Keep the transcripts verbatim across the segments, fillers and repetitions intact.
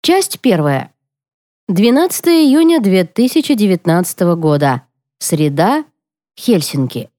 Часть первая. двенадцатого июня две тысячи девятнадцатого года. Среда. Хельсинки.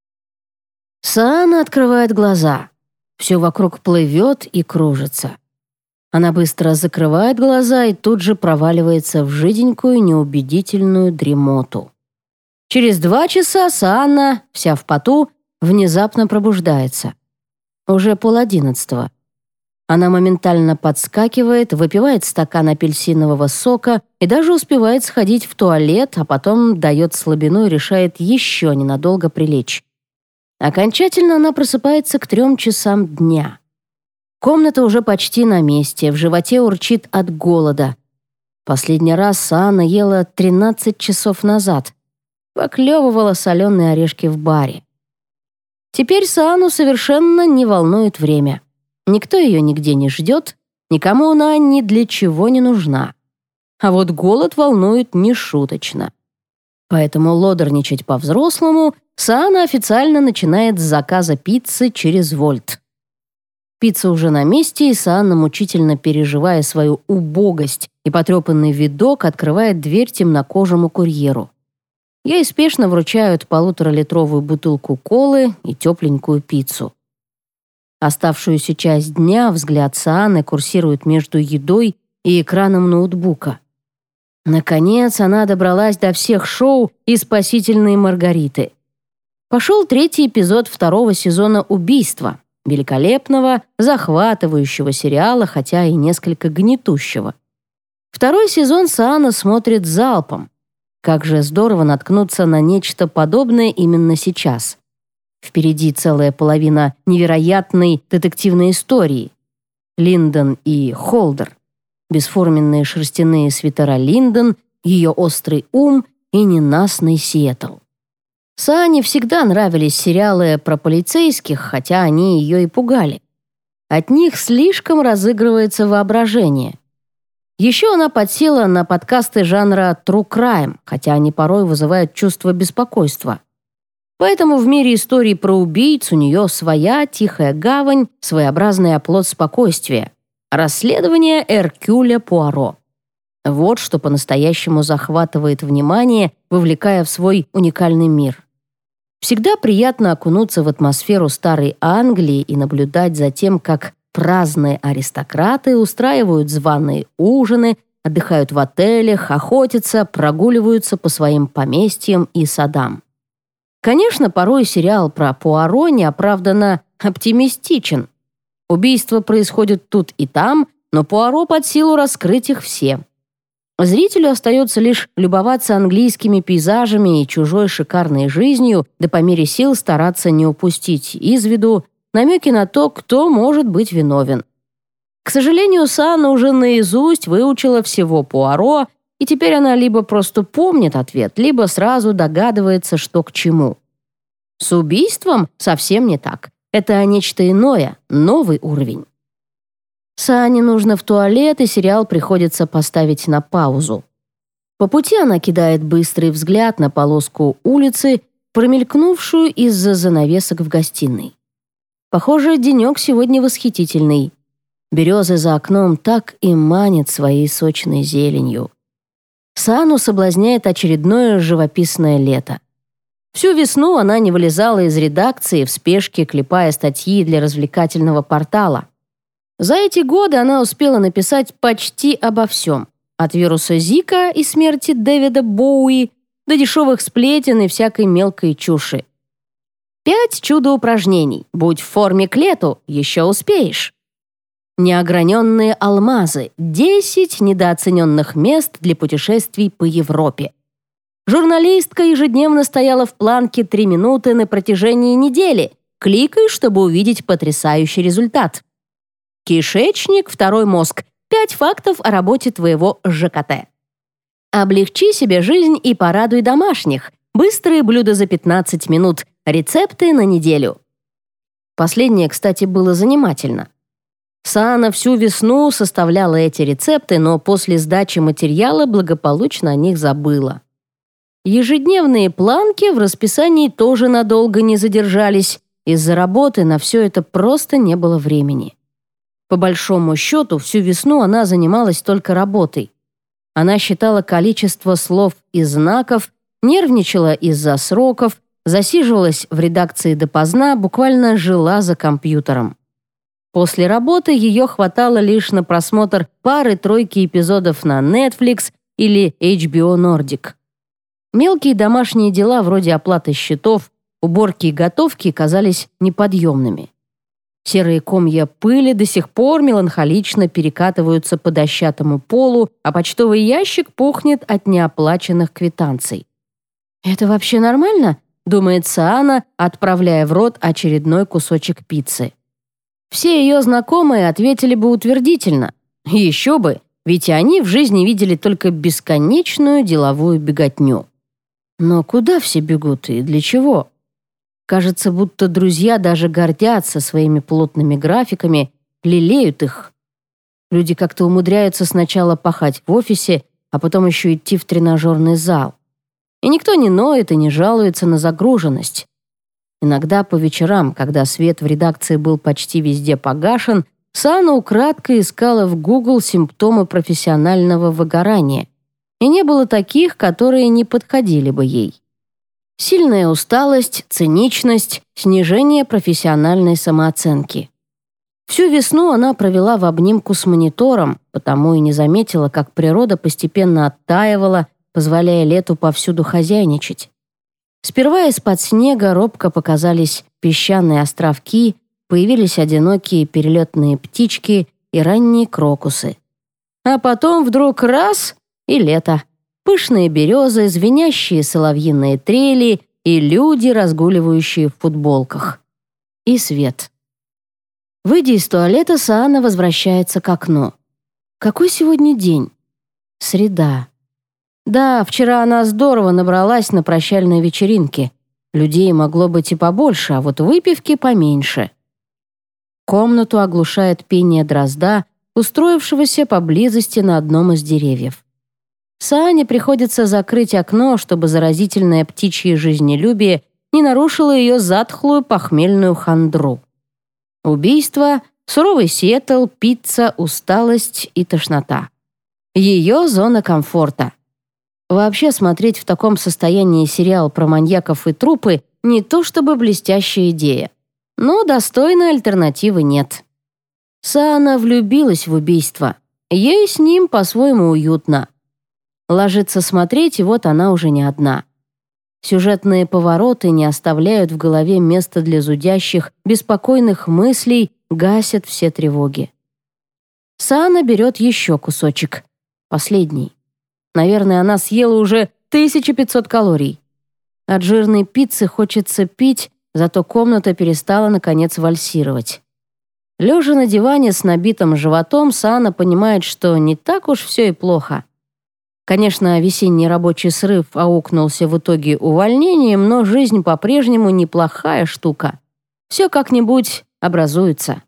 Саана открывает глаза. Все вокруг плывет и кружится. Она быстро закрывает глаза и тут же проваливается в жиденькую, неубедительную дремоту. Через два часа Саана, вся в поту, внезапно пробуждается. Уже полодиннадцатого. Она моментально подскакивает, выпивает стакан апельсинового сока и даже успевает сходить в туалет, а потом дает слабину и решает еще ненадолго прилечь. Окончательно она просыпается к трем часам дня. Комната уже почти на месте, в животе урчит от голода. Последний раз Саана ела тринадцать часов назад. Поклевывала соленые орешки в баре. Теперь Саану совершенно не волнует время. Никто ее нигде не ждет, никому она ни для чего не нужна. А вот голод волнует нешуточно. Поэтому лодорничать по-взрослому Саана официально начинает с заказа пиццы через Вольт. Пицца уже на месте, и Саана, мучительно переживая свою убогость и потрепанный видок, открывает дверь темнокожему курьеру. Ей спешно вручают полуторалитровую бутылку колы и тепленькую пиццу. Оставшуюся часть дня взгляд Сааны курсирует между едой и экраном ноутбука. Наконец она добралась до всех шоу и спасительной Маргариты. Пошел третий эпизод второго сезона «Убийства», великолепного, захватывающего сериала, хотя и несколько гнетущего. Второй сезон Саана смотрит залпом. Как же здорово наткнуться на нечто подобное именно сейчас. Впереди целая половина невероятной детективной истории. Линдон и Холдер. Бесформенные шерстяные свитера Линдон, ее острый ум и ненастный Сиэтл. Саане всегда нравились сериалы про полицейских, хотя они ее и пугали. От них слишком разыгрывается воображение. Еще она подсела на подкасты жанра True Crime, хотя они порой вызывают чувство беспокойства. Поэтому в мире историй про убийц у нее своя тихая гавань, своеобразный оплот спокойствия. Расследование Эркюля Пуаро. Вот что по-настоящему захватывает внимание, вовлекая в свой уникальный мир. Всегда приятно окунуться в атмосферу старой Англии и наблюдать за тем, как праздные аристократы устраивают званые ужины, отдыхают в отелях, охотятся, прогуливаются по своим поместьям и садам. Конечно, порой сериал про Пуаро неоправданно оптимистичен. Убийства происходят тут и там, но Пуаро под силу раскрыть их все. Зрителю остается лишь любоваться английскими пейзажами и чужой шикарной жизнью, да по мере сил стараться не упустить из виду намеки на то, кто может быть виновен. К сожалению, Саана уже наизусть выучила всего Пуаро, и теперь она либо просто помнит ответ, либо сразу догадывается, что к чему. С убийством совсем не так. Это нечто иное, новый уровень. Саане нужно в туалет, и сериал приходится поставить на паузу. По пути она кидает быстрый взгляд на полоску улицы, промелькнувшую из-за занавесок в гостиной. Похоже, денек сегодня восхитительный. Березы за окном так и манят своей сочной зеленью. Саану соблазняет очередное живописное лето. Всю весну она не вылезала из редакции, в спешке клепая статьи для развлекательного портала. За эти годы она успела написать почти обо всем. От вируса Зика и смерти Дэвида Боуи до дешевых сплетен и всякой мелкой чуши. Пять чудо-упражнений. Будь в форме к лету, еще успеешь. Неограненные алмазы. Десять недооцененных мест для путешествий по Европе. Журналистка ежедневно стояла в планке три минуты на протяжении недели. Кликай, чтобы увидеть потрясающий результат. Кишечник, второй мозг. Пять фактов о работе твоего ЖКТ. Облегчи себе жизнь и порадуй домашних. Быстрые блюда за пятнадцать минут. Рецепты на неделю. Последнее, кстати, было занимательно. Саана всю весну составляла эти рецепты, но после сдачи материала благополучно о них забыла. Ежедневные планки в расписании тоже надолго не задержались. Из-за работы на все это просто не было времени. По большому счету, всю весну она занималась только работой. Она считала количество слов и знаков, нервничала из-за сроков, засиживалась в редакции допоздна, буквально жила за компьютером. После работы ее хватало лишь на просмотр пары-тройки эпизодов на Netflix или эйч би о Nordic. Мелкие домашние дела вроде оплаты счетов, уборки и готовки казались неподъемными. Серые комья пыли до сих пор меланхолично перекатываются по дощатому полу, а почтовый ящик пухнет от неоплаченных квитанций. «Это вообще нормально?» — думает Саана, отправляя в рот очередной кусочек пиццы. Все ее знакомые ответили бы утвердительно. Еще бы, ведь они в жизни видели только бесконечную деловую беготню. Но куда все бегут и для чего? Кажется, будто друзья даже гордятся своими плотными графиками, лелеют их. Люди как-то умудряются сначала пахать в офисе, а потом еще идти в тренажерный зал. И никто не ноет и не жалуется на загруженность. Иногда по вечерам, когда свет в редакции был почти везде погашен, Саана украдкой искала в Google симптомы профессионального выгорания. И не было таких, которые не подходили бы ей. Сильная усталость, циничность, снижение профессиональной самооценки. Всю весну она провела в обнимку с монитором, потому и не заметила, как природа постепенно оттаивала, позволяя лету повсюду хозяйничать. Сперва из-под снега робко показались песчаные островки, появились одинокие перелетные птички и ранние крокусы. А потом вдруг раз — и лето. Пышные березы, звенящие соловьиные трели и люди, разгуливающие в футболках. И свет. Выйдя из туалета, Саана возвращается к окну. Какой сегодня день? Среда. Да, вчера она здорово набралась на прощальной вечеринке. Людей могло быть и побольше, а вот выпивки поменьше. Комнату оглушает пение дрозда, устроившегося поблизости на одном из деревьев. Саане приходится закрыть окно, чтобы заразительное птичье жизнелюбие не нарушило ее затхлую похмельную хандру. Убийство, суровый Сиэтл, пицца, усталость и тошнота. Ее зона комфорта. Вообще смотреть в таком состоянии сериал про маньяков и трупы не то чтобы блестящая идея, но достойной альтернативы нет. Саана влюбилась в убийство. Ей с ним по-своему уютно. Ложится смотреть, и вот она уже не одна. Сюжетные повороты не оставляют в голове места для зудящих, беспокойных мыслей, гасят все тревоги. Саана берет еще кусочек. Последний. Наверное, она съела уже тысяча пятьсот калорий. От жирной пиццы хочется пить, зато комната перестала, наконец, вальсировать. Лежа на диване с набитым животом, Саана понимает, что не так уж все и плохо. Конечно, весенний рабочий срыв аукнулся в итоге увольнением, но жизнь по-прежнему неплохая штука. Все как-нибудь образуется.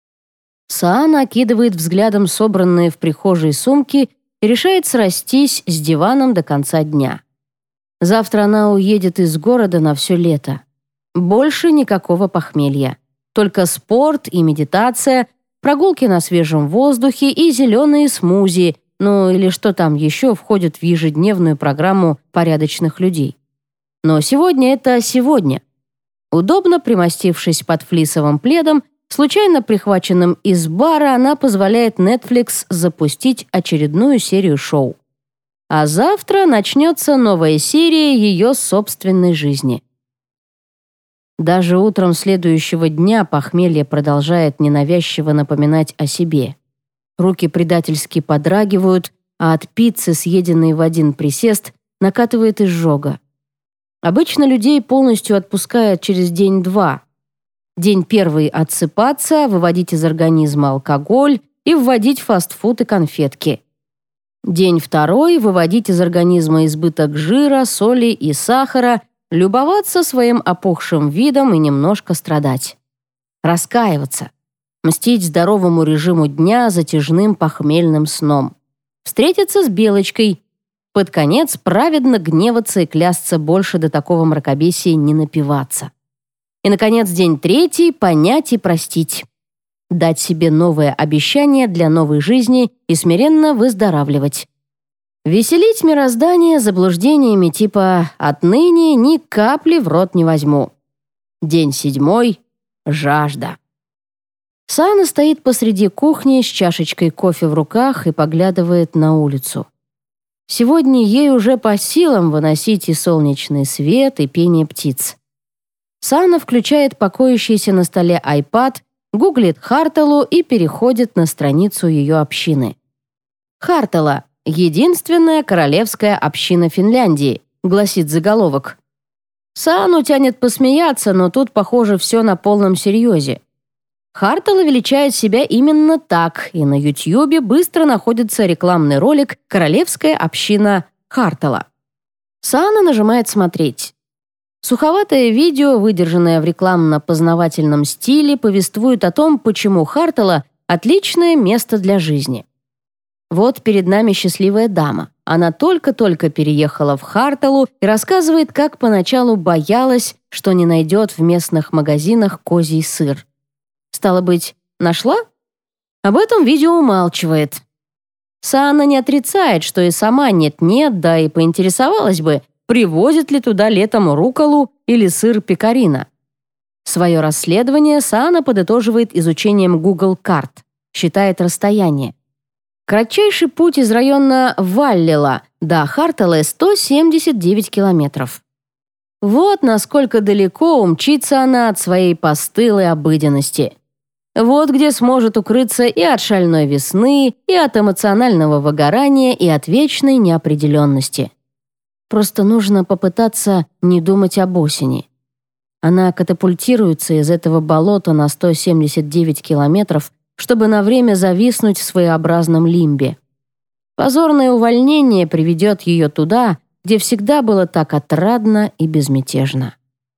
Саана окидывает взглядом собранные в прихожей сумки и решает срастись с диваном до конца дня. Завтра она уедет из города на все лето. Больше никакого похмелья. Только спорт и медитация, прогулки на свежем воздухе и зеленые смузи, ну или что там еще входит в ежедневную программу порядочных людей. Но сегодня это сегодня. Удобно примостившись под флисовым пледом, случайно прихваченным из бара, она позволяет Netflix запустить очередную серию шоу. А завтра начнется новая серия ее собственной жизни. Даже утром следующего дня похмелье продолжает ненавязчиво напоминать о себе. Руки предательски подрагивают, а от пиццы, съеденной в один присест, накатывает изжога. Обычно людей полностью отпускает через день-два. День первый — отсыпаться, выводить из организма алкоголь и вводить фастфуд и конфетки. День второй — выводить из организма избыток жира, соли и сахара, любоваться своим опухшим видом и немножко страдать. Раскаиваться. Мстить здоровому режиму дня затяжным похмельным сном. Встретиться с Белочкой. Под конец праведно гневаться и клясться больше до такого мракобесия не напиваться. И, наконец, день третий — понять и простить. дать себе новое обещание для новой жизни и смиренно выздоравливать. Веселить мироздание заблуждениями типа «отныне ни капли в рот не возьму». День седьмой. Жажда. Саана стоит посреди кухни с чашечкой кофе в руках и поглядывает на улицу. Сегодня ей уже по силам выносить и солнечный свет, и пение птиц. Саана включает покоящийся на столе iPad, гуглит Харталу и переходит на страницу ее общины. Хартала – единственная королевская община Финляндии, гласит заголовок. Саану тянет посмеяться, но тут, похоже, все на полном серьезе. Хартала величает себя именно так, и на Ютьюбе быстро находится рекламный ролик «Королевская община Хартала». Саана нажимает «Смотреть». Суховатое видео, выдержанное в рекламно-познавательном стиле, повествует о том, почему Хартала – отличное место для жизни. Вот перед нами счастливая дама. Она только-только переехала в Харталу и рассказывает, как поначалу боялась, что не найдет в местных магазинах козий сыр. Стало быть, нашла? Об этом видео умалчивает. Саана не отрицает, что и сама нет-нет, да и поинтересовалась бы, привозят ли туда летом рукколу или сыр пекарина. Свое расследование Саана подытоживает изучением Google карт, считает расстояние. Кратчайший путь из района Валлила до Харталы сто семьдесят девять километров. Вот насколько далеко умчится она от своей постылой обыденности. Вот где сможет укрыться и от шальной весны, и от эмоционального выгорания, и от вечной неопределенности. Просто нужно попытаться не думать об осени. Она катапультируется из этого болота на сто семьдесят девять километров, чтобы на время зависнуть в своеобразном лимбе. Позорное увольнение приведет ее туда, где всегда было так отрадно и безмятежно.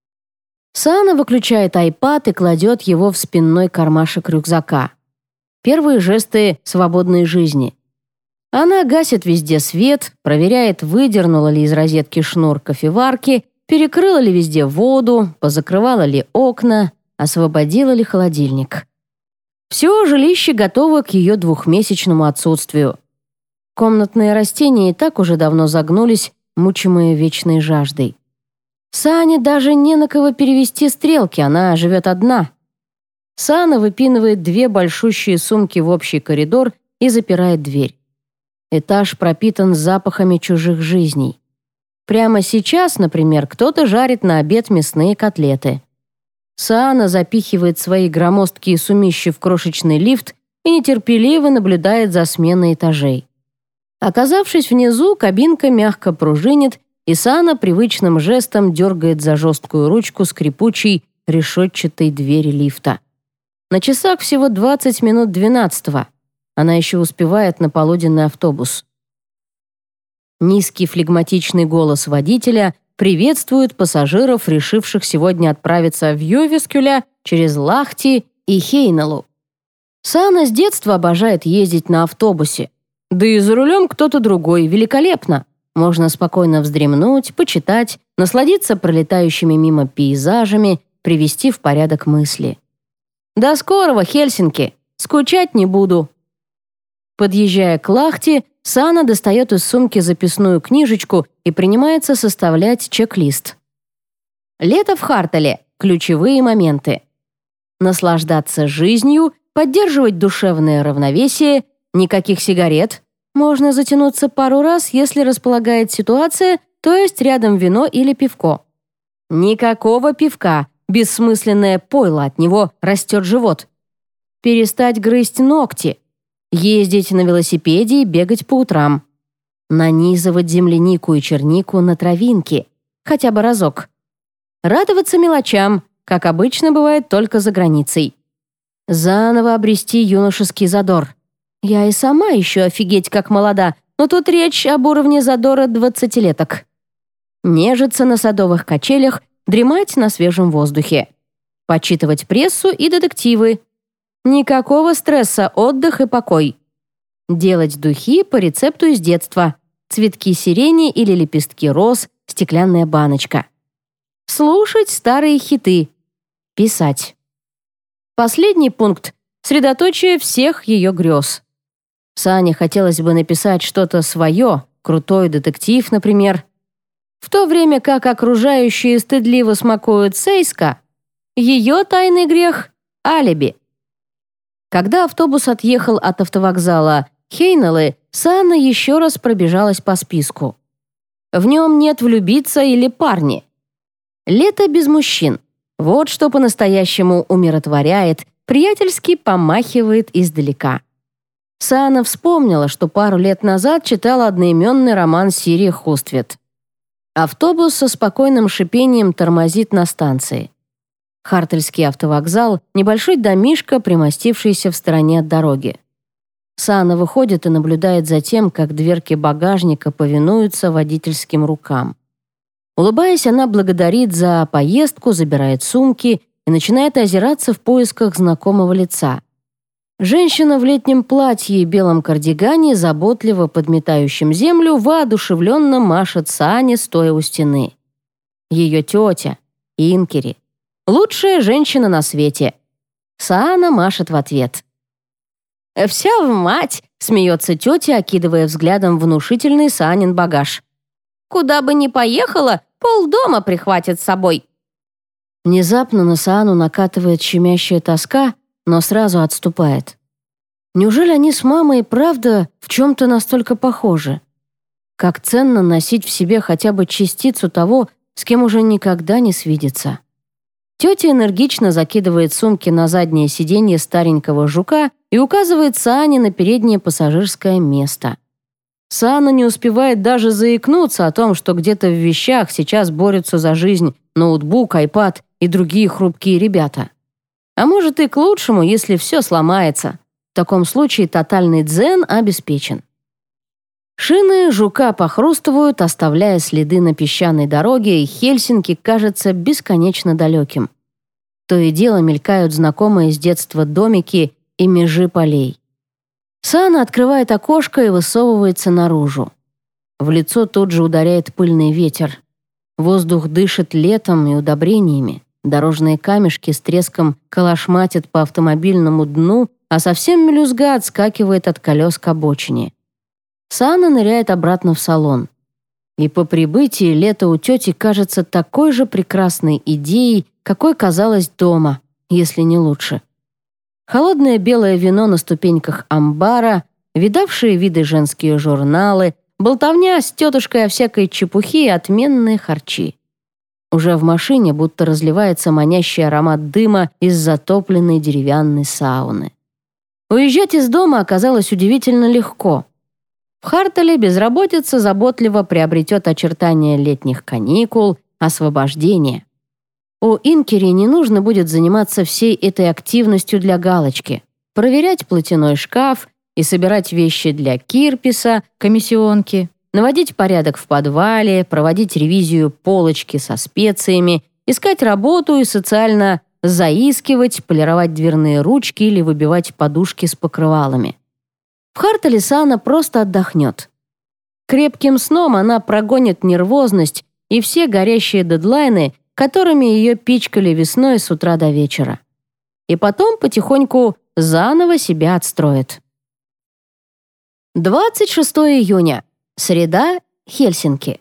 Саана выключает iPad и кладет его в спинной кармашек рюкзака. Первые жесты свободной жизни. Она гасит везде свет, проверяет, выдернула ли из розетки шнур кофеварки, перекрыла ли везде воду, позакрывала ли окна, освободила ли холодильник. Все жилище готово к ее двухмесячному отсутствию. Комнатные растения и так уже давно загнулись, мучимые вечной жаждой. Саане даже не на кого перевести стрелки, она живет одна. Саана выпинывает две большущие сумки в общий коридор и запирает дверь. Этаж пропитан запахами чужих жизней. Прямо сейчас, например, кто-то жарит на обед мясные котлеты. Саана запихивает свои громоздкие сумищи в крошечный лифт и нетерпеливо наблюдает за сменой этажей. Оказавшись внизу, кабинка мягко пружинит, и Саана привычным жестом дергает за жесткую ручку скрипучей решетчатой двери лифта. На часах всего двадцать минут двенадцатого. Она еще успевает на полуденный автобус. Низкий флегматичный голос водителя приветствует пассажиров, решивших сегодня отправиться в Йовескюля через Лахти и Хейналу. Саана с детства обожает ездить на автобусе. Да и за рулем кто-то другой, великолепно. Можно спокойно вздремнуть, почитать, насладиться пролетающими мимо пейзажами, привести в порядок мысли. «До скорого, Хельсинки! Скучать не буду!» Подъезжая к Лахти, Саана достает из сумки записную книжечку и принимается составлять чек-лист. Лето в Хартале. Ключевые моменты. Наслаждаться жизнью, поддерживать душевное равновесие, никаких сигарет. Можно затянуться пару раз, если располагает ситуация, то есть рядом вино или пивко. Никакого пивка, бессмысленное пойло, от него растет живот. Перестать грызть ногти. Ездить на велосипеде и бегать по утрам. Нанизывать землянику и чернику на травинки. Хотя бы разок. Радоваться мелочам, как обычно бывает только за границей. Заново обрести юношеский задор. Я и сама еще офигеть как молода, но тут речь об уровне задора двадцатилеток. Нежиться на садовых качелях, дремать на свежем воздухе. Почитывать прессу и детективы. Никакого стресса, отдых и покой. Делать духи по рецепту из детства. Цветки сирени или лепестки роз, стеклянная баночка. Слушать старые хиты. Писать. Последний пункт средоточие всех ее грез. Сане хотелось бы написать что-то свое, крутой детектив, например. В то время как окружающие стыдливо смакуют Сейска, ее тайный грех — алиби. Когда автобус отъехал от автовокзала Хейнелы, Сана еще раз пробежалась по списку. В нем нет влюбиться или парни. Лето без мужчин. Вот что по-настоящему умиротворяет, приятельски помахивает издалека. Сана вспомнила, что пару лет назад читала одноименный роман Сири Хуствет. Автобус со спокойным шипением тормозит на станции. Хартельский автовокзал — небольшой домишко, примостившийся в стороне от дороги. Сана выходит и наблюдает за тем, как дверки багажника повинуются водительским рукам. Улыбаясь, она благодарит за поездку, забирает сумки и начинает озираться в поисках знакомого лица. Женщина в летнем платье и белом кардигане, заботливо подметающем землю, воодушевленно машет Сане, стоя у стены. Ее тетя, Инкери. Лучшая женщина на свете. Саана машет в ответ. «Вся в мать!» — смеется тетя, окидывая взглядом внушительный Саанин багаж. «Куда бы ни поехала, полдома прихватит с собой». Внезапно на Саану накатывает щемящая тоска, но сразу отступает. Неужели они с мамой и правда в чем-то настолько похожи? Как ценно носить в себе хотя бы частицу того, с кем уже никогда не свидеться. Тетя энергично закидывает сумки на заднее сиденье старенького жука и указывает Саане на переднее пассажирское место. Саана не успевает даже заикнуться о том, что где-то в вещах сейчас борются за жизнь ноутбук, айпад и другие хрупкие ребята. А может и к лучшему, если все сломается. В таком случае тотальный дзен обеспечен. Шины жука похрустывают, оставляя следы на песчаной дороге, и Хельсинки кажется бесконечно далеким. То и дело мелькают знакомые с детства домики и межи полей. Саана открывает окошко и высовывается наружу. В лицо тут же ударяет пыльный ветер. Воздух дышит летом и удобрениями. Дорожные камешки с треском колошматят по автомобильному дну, а совсем мелюзга отскакивает от колес к обочине. Саана ныряет обратно в салон. И по прибытии лето у тети кажется такой же прекрасной идеей, какой казалось дома, если не лучше. Холодное белое вино на ступеньках амбара, видавшие виды женские журналы, болтовня с тетушкой о всякой чепухе и отменные харчи. Уже в машине будто разливается манящий аромат дыма из затопленной деревянной сауны. Уезжать из дома оказалось удивительно легко. В Хартеле безработица заботливо приобретет очертания летних каникул, освобождения. У Инкери не нужно будет заниматься всей этой активностью для галочки, проверять платяной шкаф и собирать вещи для Кирписа, комиссионки, наводить порядок в подвале, проводить ревизию полочки со специями, искать работу и социально заискивать, полировать дверные ручки или выбивать подушки с покрывалами. В Хартеле Саана просто отдохнет. Крепким сном она прогонит нервозность и все горящие дедлайны, которыми ее пичкали весной с утра до вечера. И потом потихоньку заново себя отстроит. двадцать шестого июня. Среда. Хельсинки.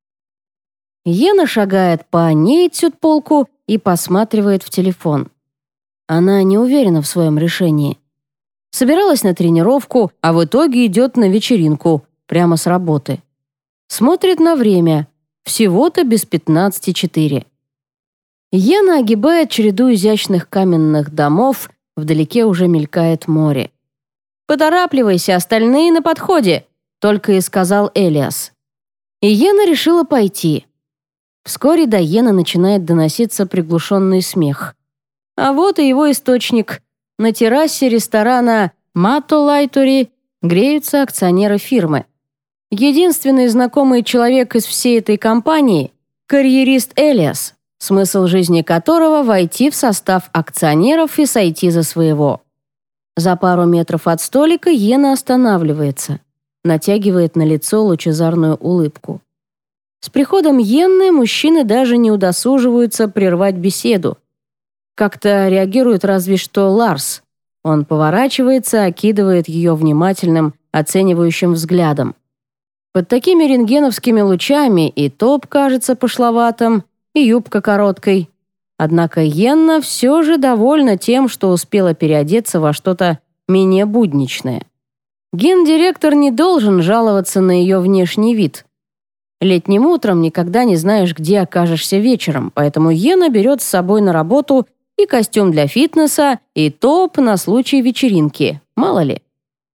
Йена шагает по Нейтсюдполку и посматривает в телефон. Она не уверена в своем решении. Собиралась на тренировку, а в итоге идет на вечеринку, прямо с работы. Смотрит на время. Всего-то без пятнадцати четыре. Йена огибает череду изящных каменных домов, вдалеке уже мелькает море. «Поторапливайся, остальные на подходе», — только и сказал Элиас. И Йена решила пойти. Вскоре до Йены начинает доноситься приглушенный смех. А вот и его источник. На террасе ресторана «Матолайтори» греются акционеры фирмы. Единственный знакомый человек из всей этой компании — карьерист Элиас, смысл жизни которого — войти в состав акционеров и сойти за своего. За пару метров от столика Йена останавливается, натягивает на лицо лучезарную улыбку. С приходом Йенны мужчины даже не удосуживаются прервать беседу. Как-то реагирует разве что Ларс. Он поворачивается, окидывает ее внимательным, оценивающим взглядом. Под такими рентгеновскими лучами и топ кажется пошловатым, и юбка короткой. Однако Йенна все же довольна тем, что успела переодеться во что-то менее будничное. Гендиректор не должен жаловаться на ее внешний вид. Летним утром никогда не знаешь, где окажешься вечером, поэтому Йенна берет с собой на работу и костюм для фитнеса, и топ на случай вечеринки, мало ли.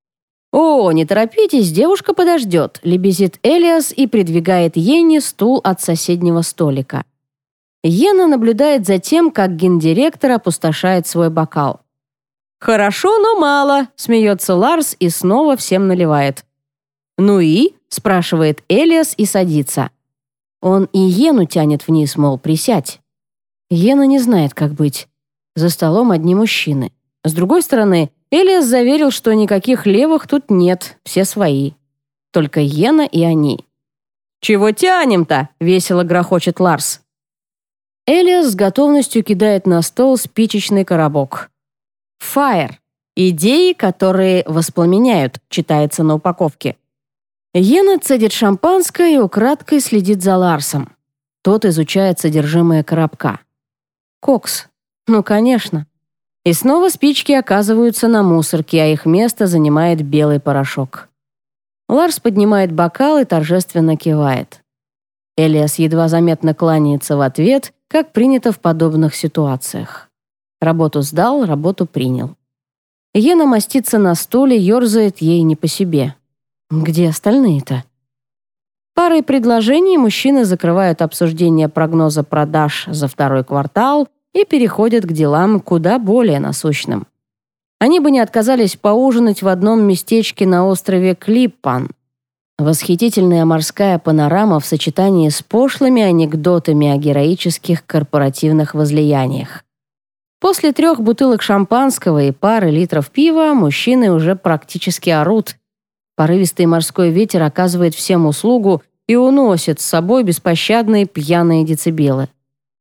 «О, не торопитесь, девушка подождет», — лебезит Элиас и придвигает Йенне стул от соседнего столика. Йенна наблюдает за тем, как гендиректор опустошает свой бокал. «Хорошо, но мало», — смеется Ларс и снова всем наливает. «Ну и?» — спрашивает Элиас и садится. Он и Йенну тянет вниз, мол, присядь. Йенна не знает, как быть. За столом одни мужчины. С другой стороны, Элиас заверил, что никаких левых тут нет, все свои. Только Йенна и они. «Чего тянем-то?» — весело грохочет Ларс. Элиас с готовностью кидает на стол спичечный коробок. «Fire. Идеи, которые воспламеняют», читается на упаковке. Йенна цедит шампанское и украдкой следит за Ларсом. Тот изучает содержимое коробка. Кокс. Ну, конечно. И снова спички оказываются на мусорке, а их место занимает белый порошок. Ларс поднимает бокал и торжественно кивает. Элиас едва заметно кланяется в ответ, как принято в подобных ситуациях. Работу сдал, работу принял. Йенна мастится на стуле, ерзает ей не по себе. Где остальные-то? Парой предложений мужчины закрывают обсуждение прогноза продаж за второй квартал и переходят к делам куда более насущным. Они бы не отказались поужинать в одном местечке на острове Клиппан. Восхитительная морская панорама в сочетании с пошлыми анекдотами о героических корпоративных возлияниях. После трех бутылок шампанского и пары литров пива мужчины уже практически орут. Порывистый морской ветер оказывает всем услугу и уносит с собой беспощадные пьяные децибелы.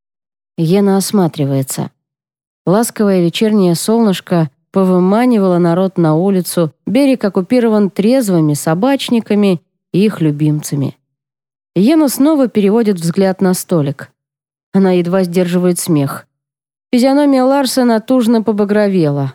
Йенна осматривается. Ласковое вечернее солнышко повыманивало народ на улицу, берег оккупирован трезвыми собачниками и их любимцами. Йенна снова переводит взгляд на столик. Она едва сдерживает смех. Физиономия Ларса натужно побагровела.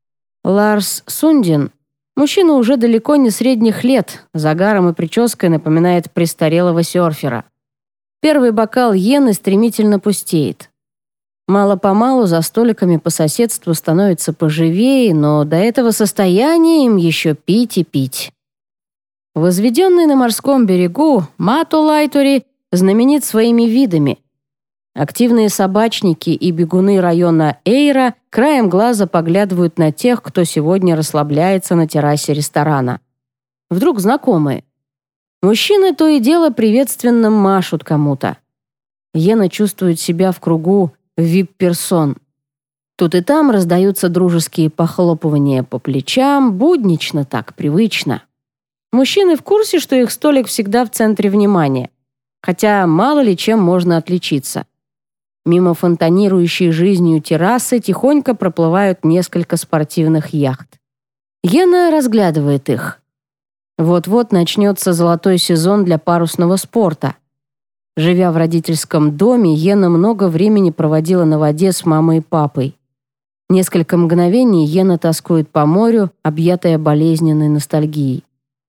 Ларс Сундин, мужчина уже далеко не средних лет, загаром и прической напоминает престарелого серфера. Первый бокал Йенны стремительно пустеет. Мало-помалу за столиками по соседству становится поживее, но до этого состояния им еще пить и пить. Возведенный на морском берегу Матулайтори знаменит своими видами. Активные собачники и бегуны района Эйра краем глаза поглядывают на тех, кто сегодня расслабляется на террасе ресторана. Вдруг знакомые. Мужчины то и дело приветственно машут кому-то. Йенна чувствует себя в кругу вип-персон. Тут и там раздаются дружеские похлопывания по плечам, буднично так, привычно. Мужчины в курсе, что их столик всегда в центре внимания, хотя мало ли чем можно отличиться. Мимо фонтанирующей жизнью террасы тихонько проплывают несколько спортивных яхт. Йенна разглядывает их. Вот-вот начнется золотой сезон для парусного спорта. Живя в родительском доме, Йенна много времени проводила на воде с мамой и папой. Несколько мгновений Йенна тоскует по морю, объятая болезненной ностальгией.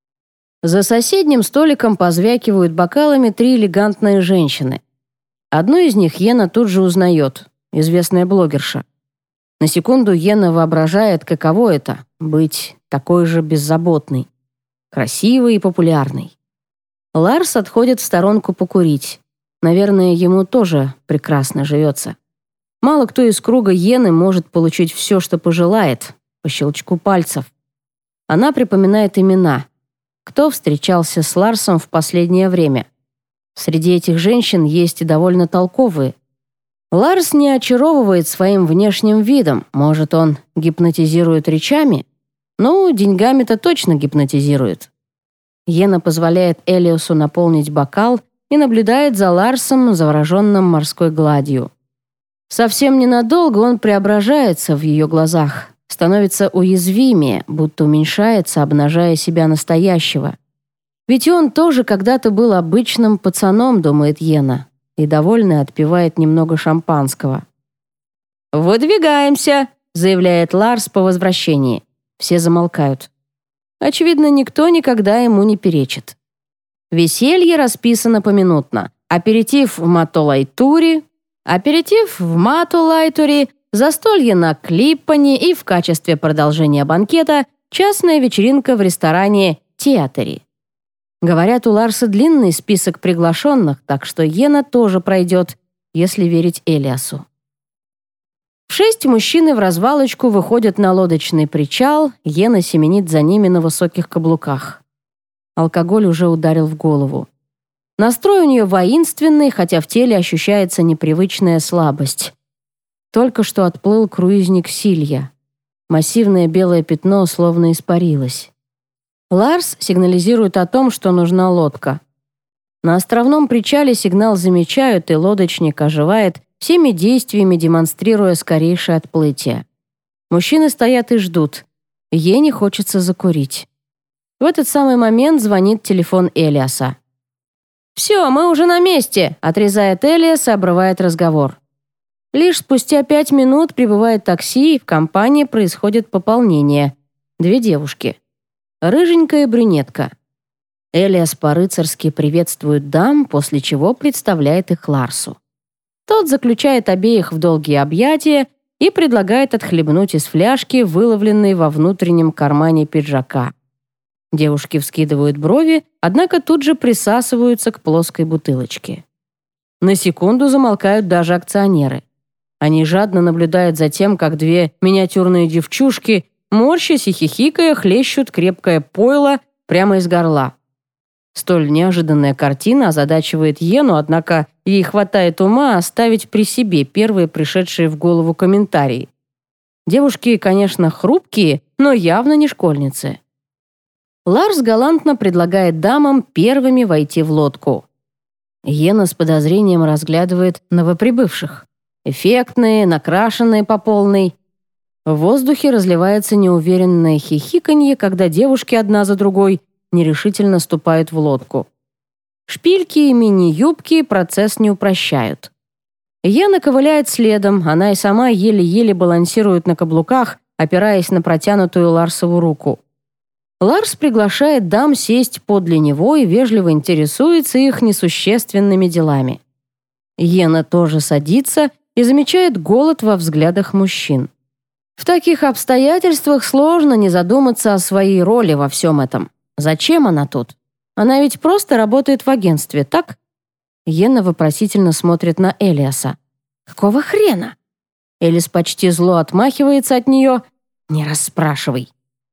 За соседним столиком позвякивают бокалами три элегантные женщины. Одну из них Йенна тут же узнает, известная блогерша. На секунду Йенна воображает, каково это — быть такой же беззаботной, красивой и популярной. Ларс отходит в сторонку покурить. Наверное, ему тоже прекрасно живется. Мало кто из круга Йенны может получить все, что пожелает, по щелчку пальцев. Она припоминает имена. Кто встречался с Ларсом в последнее время? Среди этих женщин есть и довольно толковые. Ларс не очаровывает своим внешним видом. Может, он гипнотизирует речами? Ну, деньгами-то точно гипнотизирует. Йенна позволяет Элиасу наполнить бокал и наблюдает за Ларсом, завороженным морской гладью. Совсем ненадолго он преображается в ее глазах, становится уязвимее, будто уменьшается, обнажая себя настоящего. Ведь он тоже когда-то был обычным пацаном, думает Йена, и довольно отпивает немного шампанского. «Выдвигаемся», — заявляет Ларс по возвращении. Все замолкают. Очевидно, никто никогда ему не перечит. Веселье расписано поминутно. Аперитив в Матолайтуре, аперитив в Матолайтуре, застолье на Клиппане и в качестве продолжения банкета частная вечеринка в ресторане «Театре». Говорят, у Ларса длинный список приглашенных, так что Йена тоже пройдет, если верить Элиасу. В шесть мужчины в развалочку выходят на лодочный причал, Йена семенит за ними на высоких каблуках. Алкоголь уже ударил в голову. Настрой у нее воинственный, хотя в теле ощущается непривычная слабость. Только что отплыл круизник «Силья». Массивное белое пятно словно испарилось. Ларс сигнализирует о том, что нужна лодка. На островном причале сигнал замечают, и лодочник оживает, всеми действиями демонстрируя скорейшее отплытие. Мужчины стоят и ждут. Йене хочется закурить. В этот самый момент звонит телефон Элиаса. «Все, мы уже на месте», — отрезает Элиас и обрывает разговор. Лишь спустя пять минут прибывает такси, и в компании происходит пополнение. Две девушки. Рыженькая и брюнетка. Элиас по-рыцарски приветствует дам, после чего представляет их Ларсу. Тот заключает обеих в долгие объятия и предлагает отхлебнуть из фляжки, выловленной во внутреннем кармане пиджака. Девушки вскидывают брови, однако тут же присасываются к плоской бутылочке. На секунду замолкают даже акционеры. Они жадно наблюдают за тем, как две миниатюрные девчушки, морщась и хихикая, хлещут крепкое пойло прямо из горла. Столь неожиданная картина озадачивает Йену, однако ей хватает ума оставить при себе первые пришедшие в голову комментарии. Девушки, конечно, хрупкие, но явно не школьницы. Ларс галантно предлагает дамам первыми войти в лодку. Йена с подозрением разглядывает новоприбывших. Эффектные, накрашенные по полной. В воздухе разливается неуверенное хихиканье, когда девушки одна за другой нерешительно ступают в лодку. Шпильки и мини-юбки процесс не упрощают. Йена ковыляет следом, она и сама еле-еле балансирует на каблуках, опираясь на протянутую Ларсову руку. Ларс приглашает дам сесть подле него и вежливо интересуется их несущественными делами. Йена тоже садится и замечает голод во взглядах мужчин. В таких обстоятельствах сложно не задуматься о своей роли во всем этом. Зачем она тут? Она ведь просто работает в агентстве, так? Йена вопросительно смотрит на Элиаса. Какого хрена? Элис почти зло отмахивается от нее. Не расспрашивай.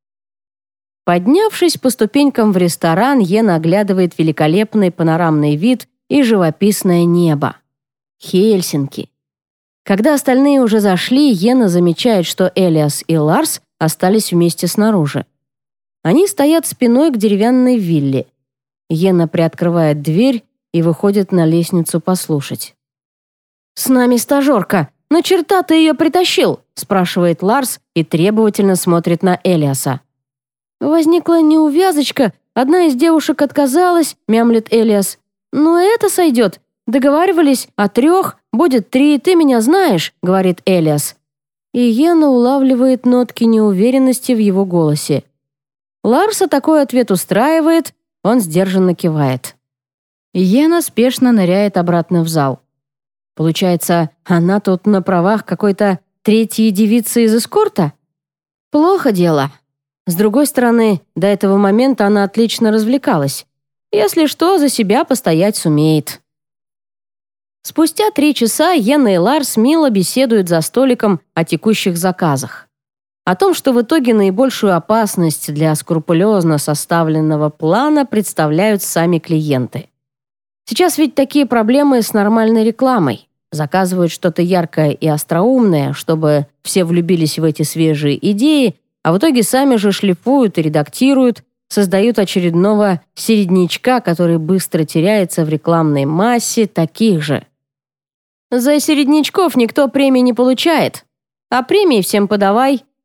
Поднявшись по ступенькам в ресторан, Йена оглядывает великолепный панорамный вид и живописное небо. Хельсинки. Когда остальные уже зашли, Йена замечает, что Элиас и Ларс остались вместе снаружи. Они стоят спиной к деревянной вилле. Йена приоткрывает дверь и выходит на лестницу послушать. «С нами стажерка! На черта ты ее притащил?» спрашивает Ларс и требовательно смотрит на Элиаса. «Возникла неувязочка, одна из девушек отказалась», мямлит Элиас. «Но это сойдет. Договаривались о трех, будет три, ты меня знаешь», говорит Элиас. И Йена улавливает нотки неуверенности в его голосе. Ларса такой ответ устраивает, он сдержанно кивает. Йена спешно ныряет обратно в зал. Получается, она тут на правах какой-то третьей девицы из эскорта? Плохо дело. С другой стороны, до этого момента она отлично развлекалась. Если что, за себя постоять сумеет. Спустя три часа Йена и Ларс мило беседуют за столиком о текущих заказах. О том, что в итоге наибольшую опасность для скрупулезно составленного плана представляют сами клиенты. Сейчас ведь такие проблемы с нормальной рекламой. Заказывают что-то яркое и остроумное, чтобы все влюбились в эти свежие идеи, а в итоге сами же шлифуют и редактируют, создают очередного середнячка, который быстро теряется в рекламной массе таких же. За середнячков никто премии не получает. А премии всем подавай.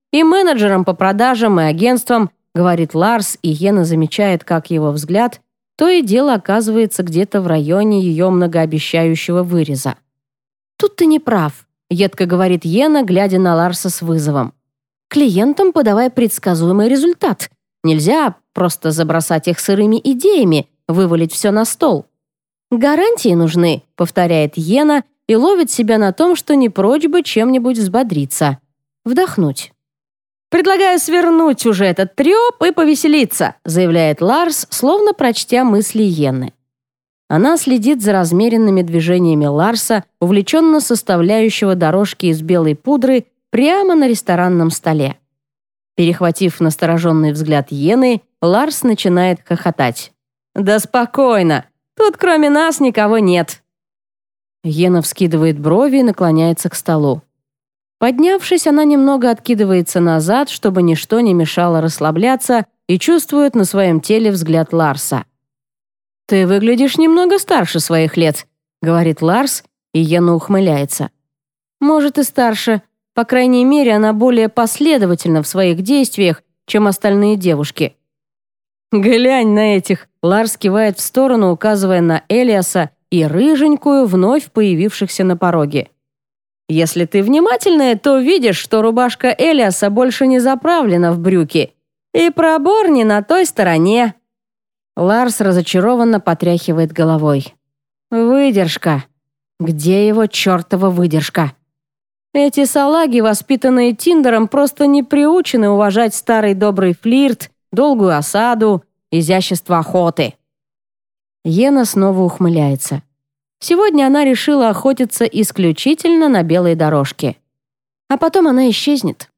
и менеджерам по продажам и агентствам», говорит Ларс, и Йена замечает, как его взгляд то и дело оказывается где-то в районе ее многообещающего выреза. «Тут ты не прав», — едко говорит Йена, глядя на Ларса с вызовом. «Клиентам подавай предсказуемый результат. Нельзя просто забросать их сырыми идеями, вывалить все на стол». «Гарантии нужны», — повторяет Йена и ловит себя на том, что не прочь бы чем-нибудь взбодриться. Вдохнуть. «Предлагаю свернуть уже этот треп и повеселиться», заявляет Ларс, словно прочтя мысли Йены. Она следит за размеренными движениями Ларса, увлеченно составляющего дорожки из белой пудры прямо на ресторанном столе. Перехватив настороженный взгляд Йены, Ларс начинает хохотать. «Да спокойно, тут кроме нас никого нет». Йена вскидывает брови и наклоняется к столу. Поднявшись, она немного откидывается назад, чтобы ничто не мешало расслабляться, и чувствует на своем теле взгляд Ларса. «Ты выглядишь немного старше своих лет», — говорит Ларс, и Йена ухмыляется. «Может, и старше. По крайней мере, она более последовательна в своих действиях, чем остальные девушки». «Глянь на этих!» — Ларс кивает в сторону, указывая на Элиаса и рыженькую, вновь появившихся на пороге. «Если ты внимательная, то видишь, что рубашка Элиаса больше не заправлена в брюки, и пробор не на той стороне». Ларс разочарованно потряхивает головой. «Выдержка. Где его чертова выдержка?» Эти салаги, воспитанные Тиндером, просто не приучены уважать старый добрый флирт, долгую осаду, изящество охоты. Йена снова ухмыляется. Сегодня она решила охотиться исключительно на белой дорожке. А потом она исчезнет.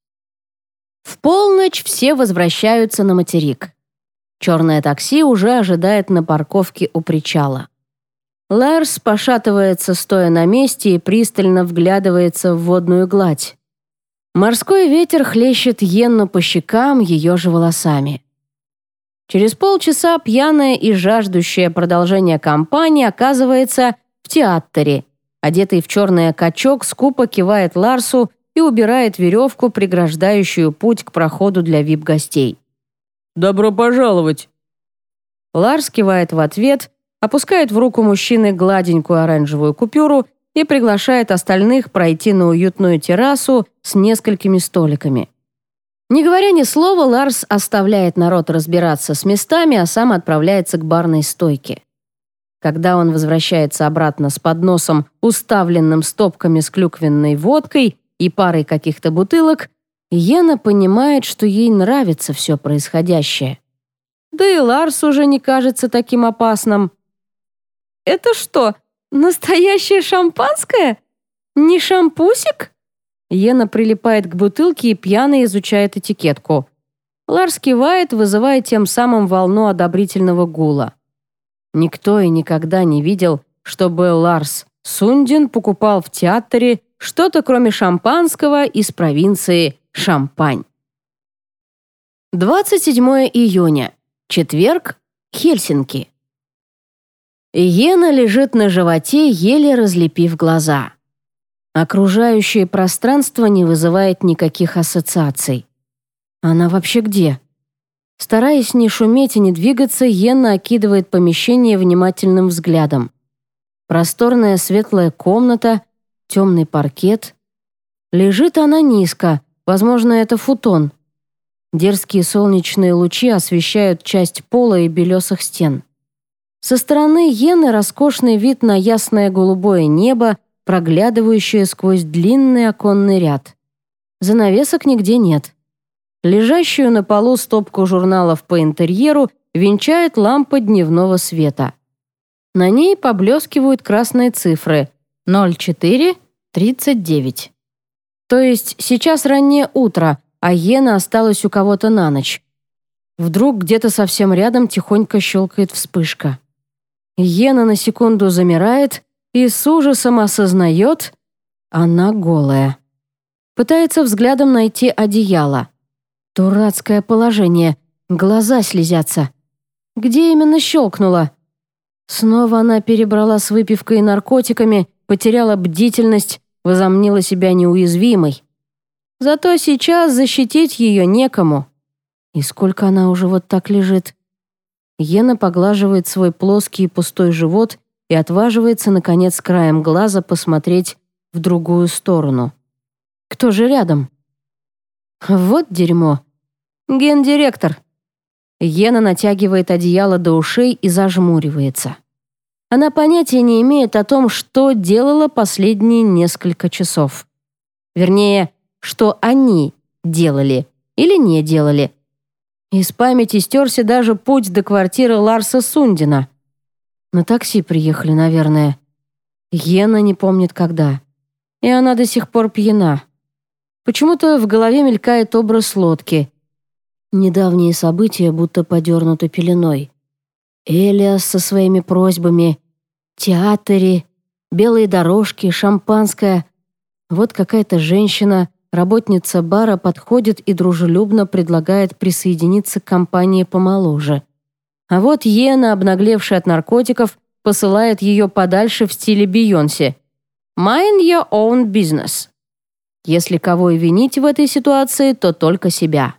В полночь все возвращаются на материк. Черное такси уже ожидает на парковке у причала. Ларс пошатывается, стоя на месте, и пристально вглядывается в водную гладь. Морской ветер хлещет Йенну по щекам ее же волосами. Через полчаса пьяная и жаждущая продолжения компания оказывается в театре. Одетый в черный качок скупо кивает Ларсу и убирает веревку, преграждающую путь к проходу для ви ай пи-гостей. «Добро пожаловать!» Ларс кивает в ответ, опускает в руку мужчины гладенькую оранжевую купюру и приглашает остальных пройти на уютную террасу с несколькими столиками. Не говоря ни слова, Ларс оставляет народ разбираться с местами, а сам отправляется к барной стойке. Когда он возвращается обратно с подносом, уставленным стопками с клюквенной водкой и парой каких-то бутылок, Йена понимает, что ей нравится все происходящее. Да и Ларс уже не кажется таким опасным. «Это что, настоящее шампанское? Не шампусик?» Йена прилипает к бутылке и пьяно изучает этикетку. Ларс кивает, вызывая тем самым волну одобрительного гула. Никто и никогда не видел, чтобы Ларс Сундин покупал в театре что-то кроме шампанского из провинции Шампань. двадцать седьмого июня. Четверг. Хельсинки. Йена лежит на животе, еле разлепив глаза. Окружающее пространство не вызывает никаких ассоциаций. Она вообще где? Стараясь не шуметь и не двигаться, Йена окидывает помещение внимательным взглядом. Просторная светлая комната, темный паркет. Лежит она низко, возможно, это футон. Дерзкие солнечные лучи освещают часть пола и белесых стен. Со стороны Йены роскошный вид на ясное голубое небо, проглядывающее сквозь длинный оконный ряд. Занавесок нигде нет. Лежащую на полу стопку журналов по интерьеру венчает лампа дневного света. На ней поблескивают красные цифры ноль четыре тридцать девять. То есть сейчас раннее утро, а Йена осталась у кого-то на ночь. Вдруг где-то совсем рядом тихонько щелкает вспышка. Йена на секунду замирает и с ужасом осознает, она голая. Пытается взглядом найти одеяло. Дурацкое положение, глаза слезятся. Где именно щелкнуло? Снова она перебрала с выпивкой и наркотиками, потеряла бдительность, возомнила себя неуязвимой. Зато сейчас защитить ее некому. И сколько она уже вот так лежит? Йена поглаживает свой плоский и пустой живот и отваживается, наконец, краем глаза посмотреть в другую сторону. Кто же рядом? Вот дерьмо. Гендиректор. Йена натягивает одеяло до ушей и зажмуривается. Она понятия не имеет о том, что делала последние несколько часов. Вернее, что они делали или не делали. Из памяти стерся даже путь до квартиры Ларса Сундина. На такси приехали, наверное. Йена не помнит, когда. И она до сих пор пьяна. Почему-то в голове мелькает образ лодки. Недавние события будто подернуты пеленой. Элиас со своими просьбами, театре, белые дорожки, шампанское. Вот какая-то женщина, работница бара, подходит и дружелюбно предлагает присоединиться к компании помоложе. А вот Йена, обнаглевшая от наркотиков, посылает ее подальше в стиле Бейонсе. «Mind your own business». Если кого и винить в этой ситуации, то только себя.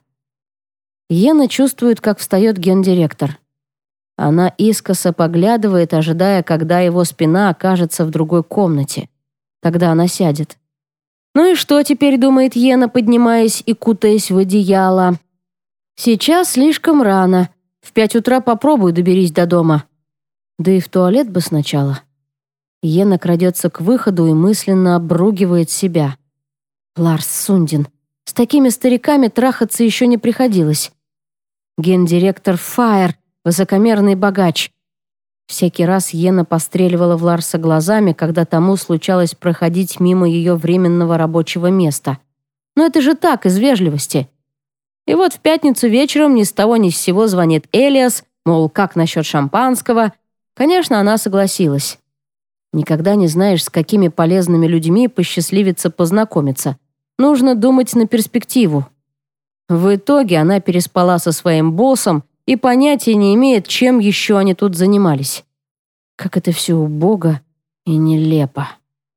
Йена чувствует, как встает гендиректор. Она искоса поглядывает, ожидая, когда его спина окажется в другой комнате. Тогда она сядет. Ну и что теперь, думает Йена, поднимаясь и кутаясь в одеяло? Сейчас слишком рано. В пять утра попробую доберись до дома. Да и в туалет бы сначала. Йена крадется к выходу и мысленно обругивает себя. Ларс Сундин. С такими стариками трахаться еще не приходилось. Гендиректор Файер, высокомерный богач. Всякий раз Йена постреливала в Ларса глазами, когда тому случалось проходить мимо ее временного рабочего места. Но это же так, из вежливости. И вот в пятницу вечером ни с того ни с сего звонит Элиас, мол, как насчет шампанского? Конечно, она согласилась. Никогда не знаешь, с какими полезными людьми посчастливится познакомиться. Нужно думать на перспективу. В итоге она переспала со своим боссом и понятия не имеет, чем еще они тут занимались. Как это все убого и нелепо.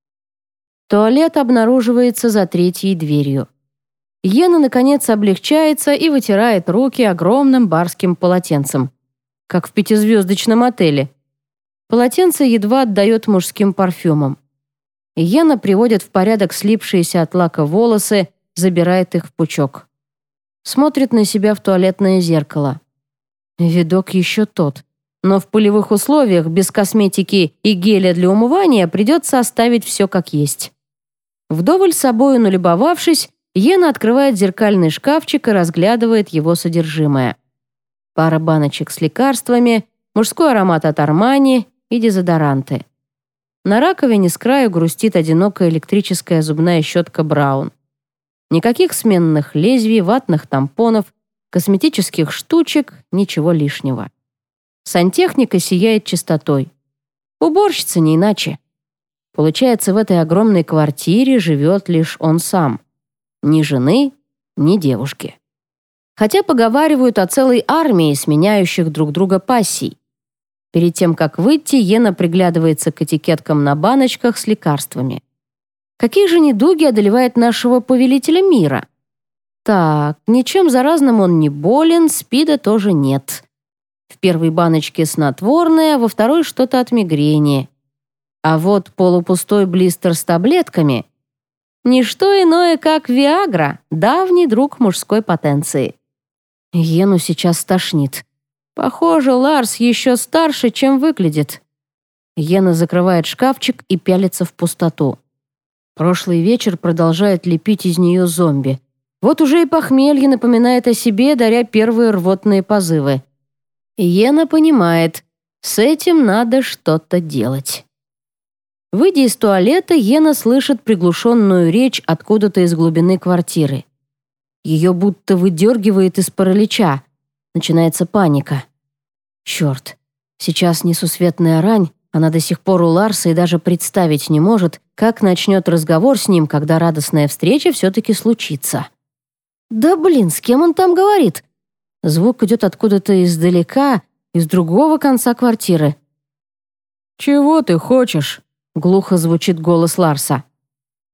Туалет обнаруживается за третьей дверью. Йена, наконец, облегчается и вытирает руки огромным барским полотенцем. Как в пятизвездочном отеле. Полотенце едва отдает мужским парфюмом. Йена приводит в порядок слипшиеся от лака волосы, забирает их в пучок. Смотрит на себя в туалетное зеркало. Видок еще тот. Но в полевых условиях, без косметики и геля для умывания, придется оставить все как есть. Вдоволь собою налюбовавшись, Йена открывает зеркальный шкафчик и разглядывает его содержимое. Пара баночек с лекарствами, мужской аромат от Армани и дезодоранты. На раковине с краю грустит одинокая электрическая зубная щетка Браун. Никаких сменных лезвий, ватных тампонов, косметических штучек, ничего лишнего. Сантехника сияет чистотой. Уборщица не иначе. Получается, в этой огромной квартире живет лишь он сам. Ни жены, ни девушки. Хотя поговаривают о целой армии, сменяющих друг друга пассий. Перед тем, как выйти, Йена приглядывается к этикеткам на баночках с лекарствами. Какие же недуги одолевают нашего повелителя мира? Так, ничем заразным он не болен, СПИДа тоже нет. В первой баночке снотворное, во второй что-то от мигрени. А вот полупустой блистер с таблетками — ничто иное, как Виагра, давний друг мужской потенции. Йену сейчас стошнит. Похоже, Ларс еще старше, чем выглядит. Йена закрывает шкафчик и пялится в пустоту. Прошлый вечер продолжает лепить из нее зомби. Вот уже и похмелье напоминает о себе, даря первые рвотные позывы. Йена понимает, с этим надо что-то делать. Выйдя из туалета, Йена слышит приглушенную речь откуда-то из глубины квартиры. Ее будто выдергивает из паралича. Начинается паника. Черт, сейчас несусветная рань, она до сих пор у Ларса и даже представить не может, как начнет разговор с ним, когда радостная встреча все-таки случится. Да блин, с кем он там говорит? Звук идет откуда-то издалека, из другого конца квартиры. «Чего ты хочешь?» — глухо звучит голос Ларса.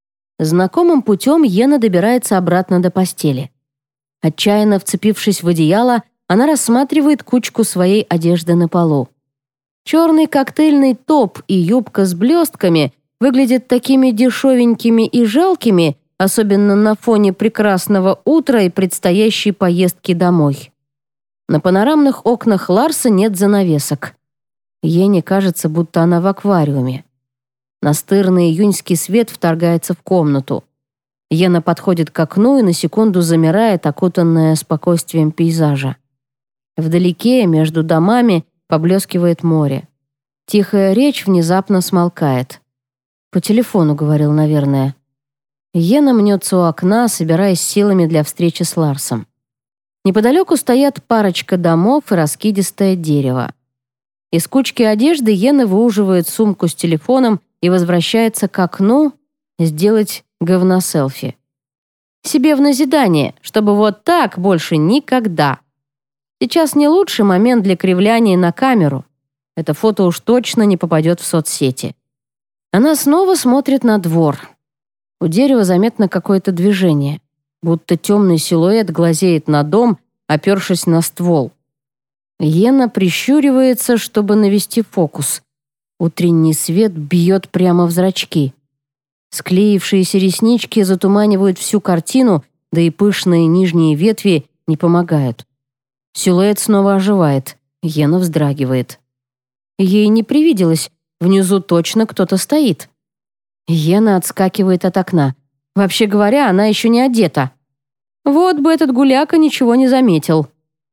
Знакомым путем Йена добирается обратно до постели. Отчаянно вцепившись в одеяло, она рассматривает кучку своей одежды на полу. Черный коктейльный топ и юбка с блестками выглядят такими дешевенькими и жалкими, особенно на фоне прекрасного утра и предстоящей поездки домой. На панорамных окнах Ларса нет занавесок. Йене кажется, будто она в аквариуме. Настырный июньский свет вторгается в комнату. Йена подходит к окну и на секунду замирает, окутанная спокойствием пейзажа. Вдалеке, между домами, поблескивает море. Тихая речь внезапно смолкает. «По телефону», — говорил, наверное. Йена мнется у окна, собираясь силами для встречи с Ларсом. Неподалеку стоят парочка домов и раскидистое дерево. Из кучки одежды Йена выуживает сумку с телефоном и возвращается к окну сделать говноселфи. Себе в назидание, чтобы вот так больше никогда. Сейчас не лучший момент для кривляния на камеру. Это фото уж точно не попадет в соцсети. Она снова смотрит на двор. У дерева заметно какое-то движение, будто темный силуэт глазеет на дом, опершись на ствол. Йена прищуривается, чтобы навести фокус. Утренний свет бьет прямо в зрачки. Склеившиеся реснички затуманивают всю картину, да и пышные нижние ветви не помогают. Силуэт снова оживает. Йена вздрагивает. Ей не привиделось, внизу точно кто-то стоит. Йена отскакивает от окна. Вообще говоря, она еще не одета. Вот бы этот гуляка ничего не заметил.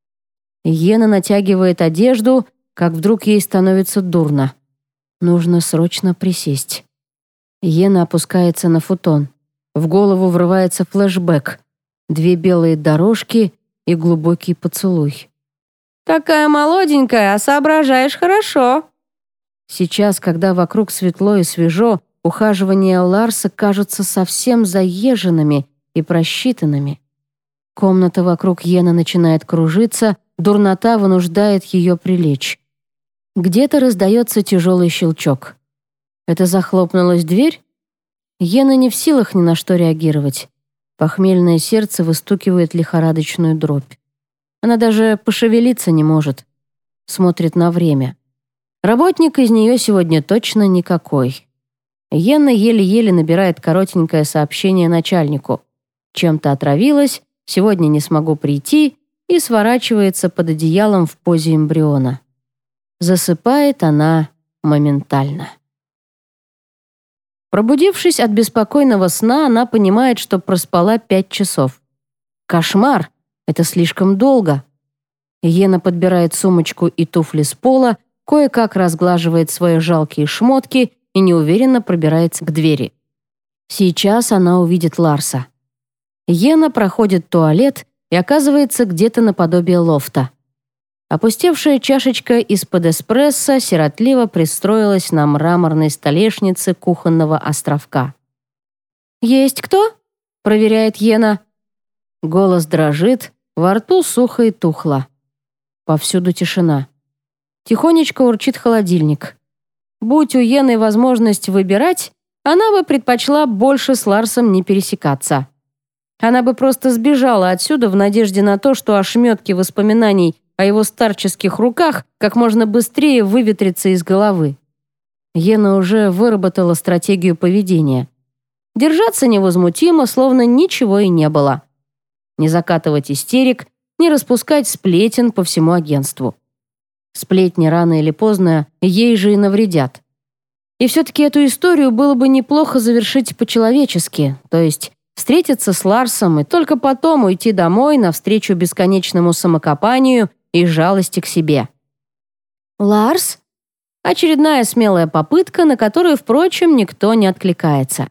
Йена натягивает одежду, как вдруг ей становится дурно. Нужно срочно присесть. Йена опускается на футон. В голову врывается флешбэк. Две белые дорожки и глубокий поцелуй. «Такая молоденькая, а соображаешь хорошо». Сейчас, когда вокруг светло и свежо, ухаживания Ларса кажутся совсем заезженными и просчитанными. Комната вокруг Йены начинает кружиться, дурнота вынуждает ее прилечь. Где-то раздается тяжелый щелчок. Это захлопнулась дверь? Йена не в силах ни на что реагировать. Похмельное сердце выстукивает лихорадочную дробь. Она даже пошевелиться не может. Смотрит на время. Работник из нее сегодня точно никакой. Йена еле-еле набирает коротенькое сообщение начальнику. Чем-то отравилась, сегодня не смогу прийти, и сворачивается под одеялом в позе эмбриона. Засыпает она моментально. Пробудившись от беспокойного сна, она понимает, что проспала пять часов. Кошмар! Это слишком долго. Йена подбирает сумочку и туфли с пола, кое-как разглаживает свои жалкие шмотки и неуверенно пробирается к двери. Сейчас она увидит Ларса. Йена проходит туалет и оказывается где-то наподобие лофта. Опустевшая чашечка из-под эспрессо сиротливо пристроилась на мраморной столешнице кухонного островка. «Есть кто?» — проверяет Йена. Голос дрожит, во рту сухо и тухло. Повсюду тишина. Тихонечко урчит холодильник. Будь у Йены возможность выбирать, она бы предпочла больше с Ларсом не пересекаться. Она бы просто сбежала отсюда в надежде на то, что ошметки воспоминаний о его старческих руках как можно быстрее выветрятся из головы. Йена уже выработала стратегию поведения. Держаться невозмутимо, словно ничего и не было. Не закатывать истерик, не распускать сплетен по всему агентству. Сплетни рано или поздно ей же и навредят. И все-таки эту историю было бы неплохо завершить по-человечески, то есть встретиться с Ларсом и только потом уйти домой навстречу бесконечному самокопанию и жалости к себе. «Ларс?» Очередная смелая попытка, на которую, впрочем, никто не откликается.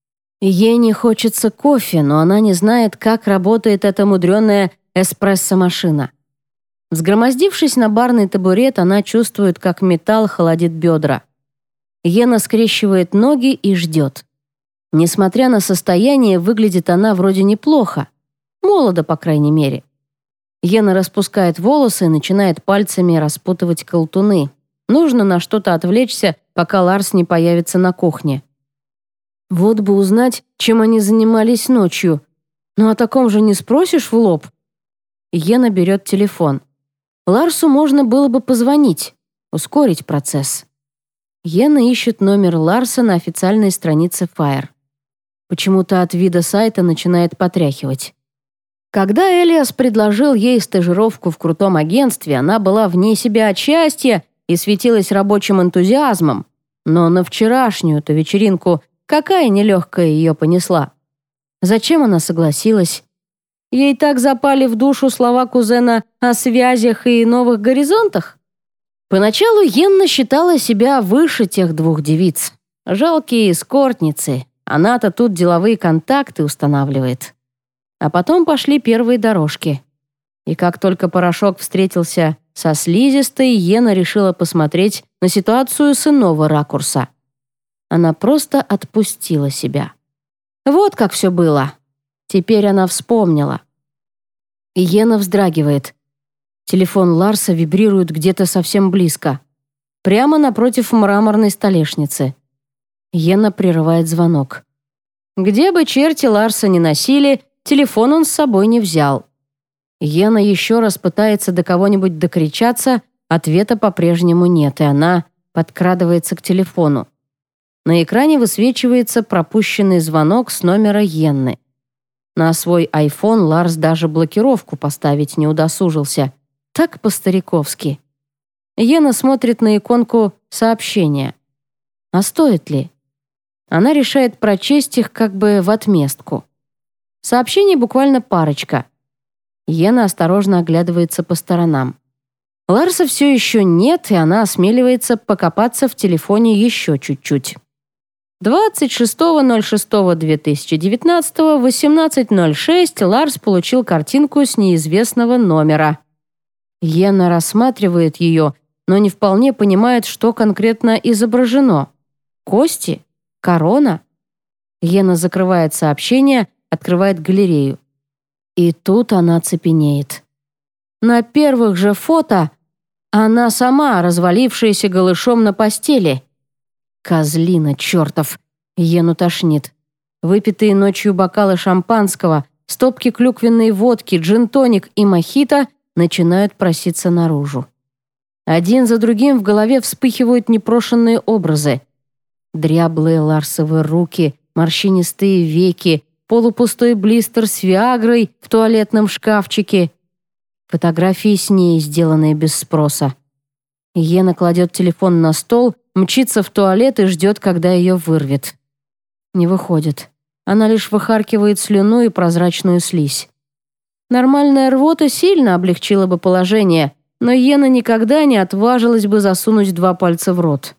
Ей не хочется кофе, но она не знает, как работает эта мудреная эспрессо-машина. Взгромоздившись на барный табурет, она чувствует, как металл холодит бедра. Йена скрещивает ноги и ждет. Несмотря на состояние, выглядит она вроде неплохо. Молодо, по крайней мере. Йена распускает волосы и начинает пальцами распутывать колтуны. Нужно на что-то отвлечься, пока Ларс не появится на кухне. Вот бы узнать, чем они занимались ночью. Но о таком же не спросишь в лоб. Йена берет телефон. Ларсу можно было бы позвонить, ускорить процесс. Йена ищет номер Ларса на официальной странице Fire. Почему-то от вида сайта начинает потряхивать. Когда Элиас предложил ей стажировку в крутом агентстве, она была вне себя от счастья и светилась рабочим энтузиазмом. Но на вчерашнюю-то вечеринку какая нелегкая ее понесла. Зачем она согласилась? Ей так запали в душу слова кузена о связях и новых горизонтах? Поначалу Йенна считала себя выше тех двух девиц. Жалкие эскортницы. Она-то тут деловые контакты устанавливает. А потом пошли первые дорожки. И как только порошок встретился со слизистой, Йена решила посмотреть на ситуацию с иного ракурса. Она просто отпустила себя. Вот как все было. Теперь она вспомнила. Йена вздрагивает. Телефон Ларса вибрирует где-то совсем близко. Прямо напротив мраморной столешницы. Йена прерывает звонок. Где бы черти Ларса ни носили, телефон он с собой не взял. Йена еще раз пытается до кого-нибудь докричаться, ответа по-прежнему нет, и она подкрадывается к телефону. На экране высвечивается пропущенный звонок с номера Йенны. На свой айфон Ларс даже блокировку поставить не удосужился. Так по-стариковски. Йена смотрит на иконку «Сообщения». А стоит ли? Она решает прочесть их как бы в отместку. Сообщений буквально парочка. Йена осторожно оглядывается по сторонам. Ларса все еще нет, и она осмеливается покопаться в телефоне еще чуть-чуть. двадцать шестого ноль шестого две тысячи девятнадцатого в восемнадцать ноль шесть Ларс получил картинку с неизвестного номера. Йена рассматривает ее, но не вполне понимает, что конкретно изображено. Кости? Корона? Йена закрывает сообщение, открывает галерею. И тут она цепенеет. На первых же фото она сама, развалившаяся голышом на постели. Козлина чертов. Йену тошнит. Выпитые ночью бокалы шампанского, стопки клюквенной водки, джин-тоник и мохито начинают проситься наружу. Один за другим в голове вспыхивают непрошенные образы. Дряблые Ларсовы руки, морщинистые веки, полупустой блистер с виагрой в туалетном шкафчике. Фотографии с ней, сделанные без спроса. Йена кладет телефон на стол, мчится в туалет и ждет, когда ее вырвет. Не выходит. Она лишь выхаркивает слюну и прозрачную слизь. Нормальная рвота сильно облегчила бы положение, но Йена никогда не отважилась бы засунуть два пальца в рот.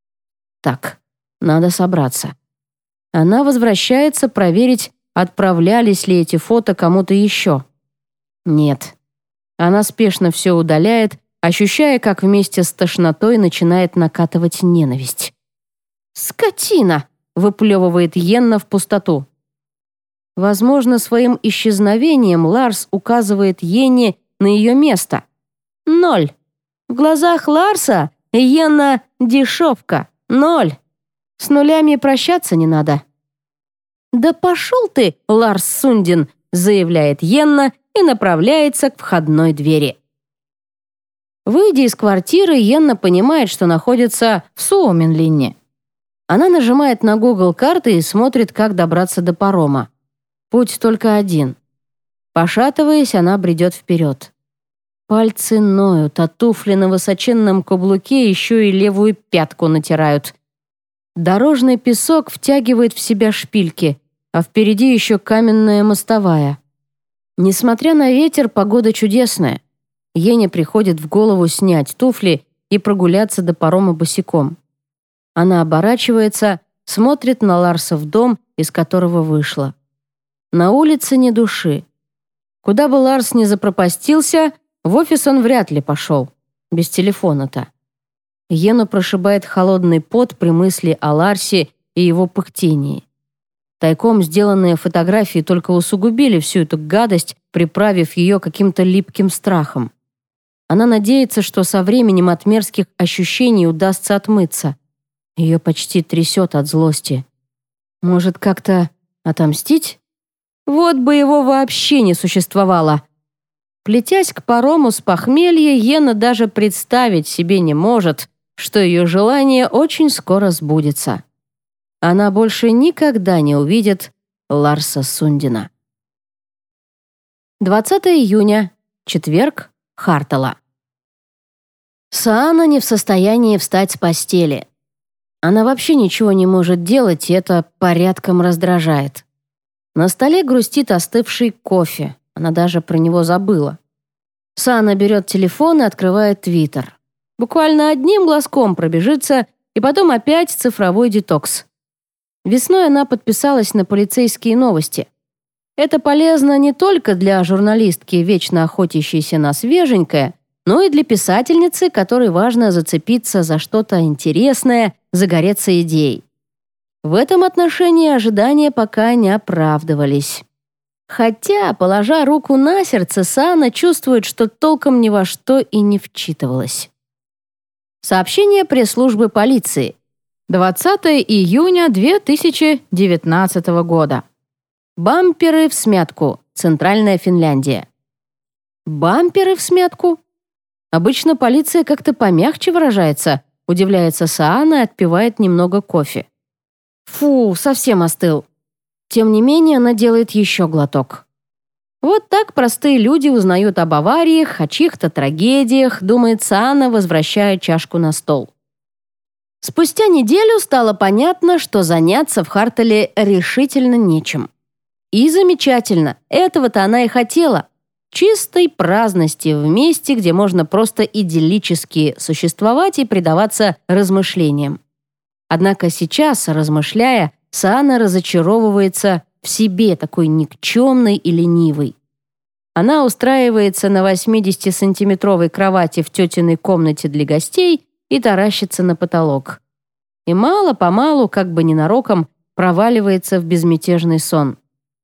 Так, надо собраться. Она возвращается проверить, отправлялись ли эти фото кому-то еще. Нет. Она спешно все удаляет, ощущая, как вместе с тошнотой начинает накатывать ненависть. «Скотина!» — выплевывает Йенна в пустоту. Возможно, своим исчезновением Ларс указывает Йенне на ее место. Ноль. В глазах Ларса Йенна — дешевка. Ноль. С нулями прощаться не надо. «Да пошел ты, Ларс Сундин!» — заявляет Йенна и направляется к входной двери. Выйдя из квартиры, Йенна понимает, что находится в Суоменлинне. Она нажимает на Google карты и смотрит, как добраться до парома. Путь только один. Пошатываясь, она бредет вперед. Пальцы ноют, а туфли на высоченном каблуке еще и левую пятку натирают. Дорожный песок втягивает в себя шпильки, а впереди еще каменная мостовая. Несмотря на ветер, погода чудесная. Йене приходит в голову снять туфли и прогуляться до парома босиком. Она оборачивается, смотрит на Ларса в дом, из которого вышла. На улице ни души. Куда бы Ларс ни запропастился, в офис он вряд ли пошел. Без телефона-то. Йену прошибает холодный пот при мысли о Ларсе и его пыхтении. Тайком сделанные фотографии только усугубили всю эту гадость, приправив ее каким-то липким страхом. Она надеется, что со временем от мерзких ощущений удастся отмыться. Ее почти трясет от злости. Может, как-то отомстить? Вот бы его вообще не существовало. Плетясь к парому с похмелья, Йена даже представить себе не может, что ее желание очень скоро сбудется. Она больше никогда не увидит Ларса Сундина. двадцатого июня, четверг, Хартала. Саана не в состоянии встать с постели. Она вообще ничего не может делать, и это порядком раздражает. На столе грустит остывший кофе. Она даже про него забыла. Саана берет телефон и открывает Твиттер. Буквально одним глазком пробежится, и потом опять цифровой детокс. Весной она подписалась на полицейские новости. Это полезно не только для журналистки, вечно охотящейся на свеженькое, но и для писательницы, которой важно зацепиться за что-то интересное, загореться идеей. В этом отношении ожидания пока не оправдывались. Хотя, положа руку на сердце, Саана чувствует, что толком ни во что и не вчитывалась. Сообщение пресс-службы полиции. двадцатого июня две тысячи девятнадцатого года. Бамперы в смятку. Центральная Финляндия. Бамперы в смятку? Обычно полиция как-то помягче выражается, удивляется Саана и отпивает немного кофе. Фу, совсем остыл. Тем не менее, она делает еще глоток. Вот так простые люди узнают об авариях, о чьих-то трагедиях, думает Саана, возвращая чашку на стол. Спустя неделю стало понятно, что заняться в Хартале решительно нечем. И замечательно, этого-то она и хотела. Чистой праздности в месте, где можно просто идиллически существовать и предаваться размышлениям. Однако сейчас, размышляя, Саана разочаровывается в себе, такой никчемной и ленивой. Она устраивается на восьмидесятисантиметровой кровати в тетиной комнате для гостей и таращится на потолок. И мало-помалу, как бы ненароком, проваливается в безмятежный сон.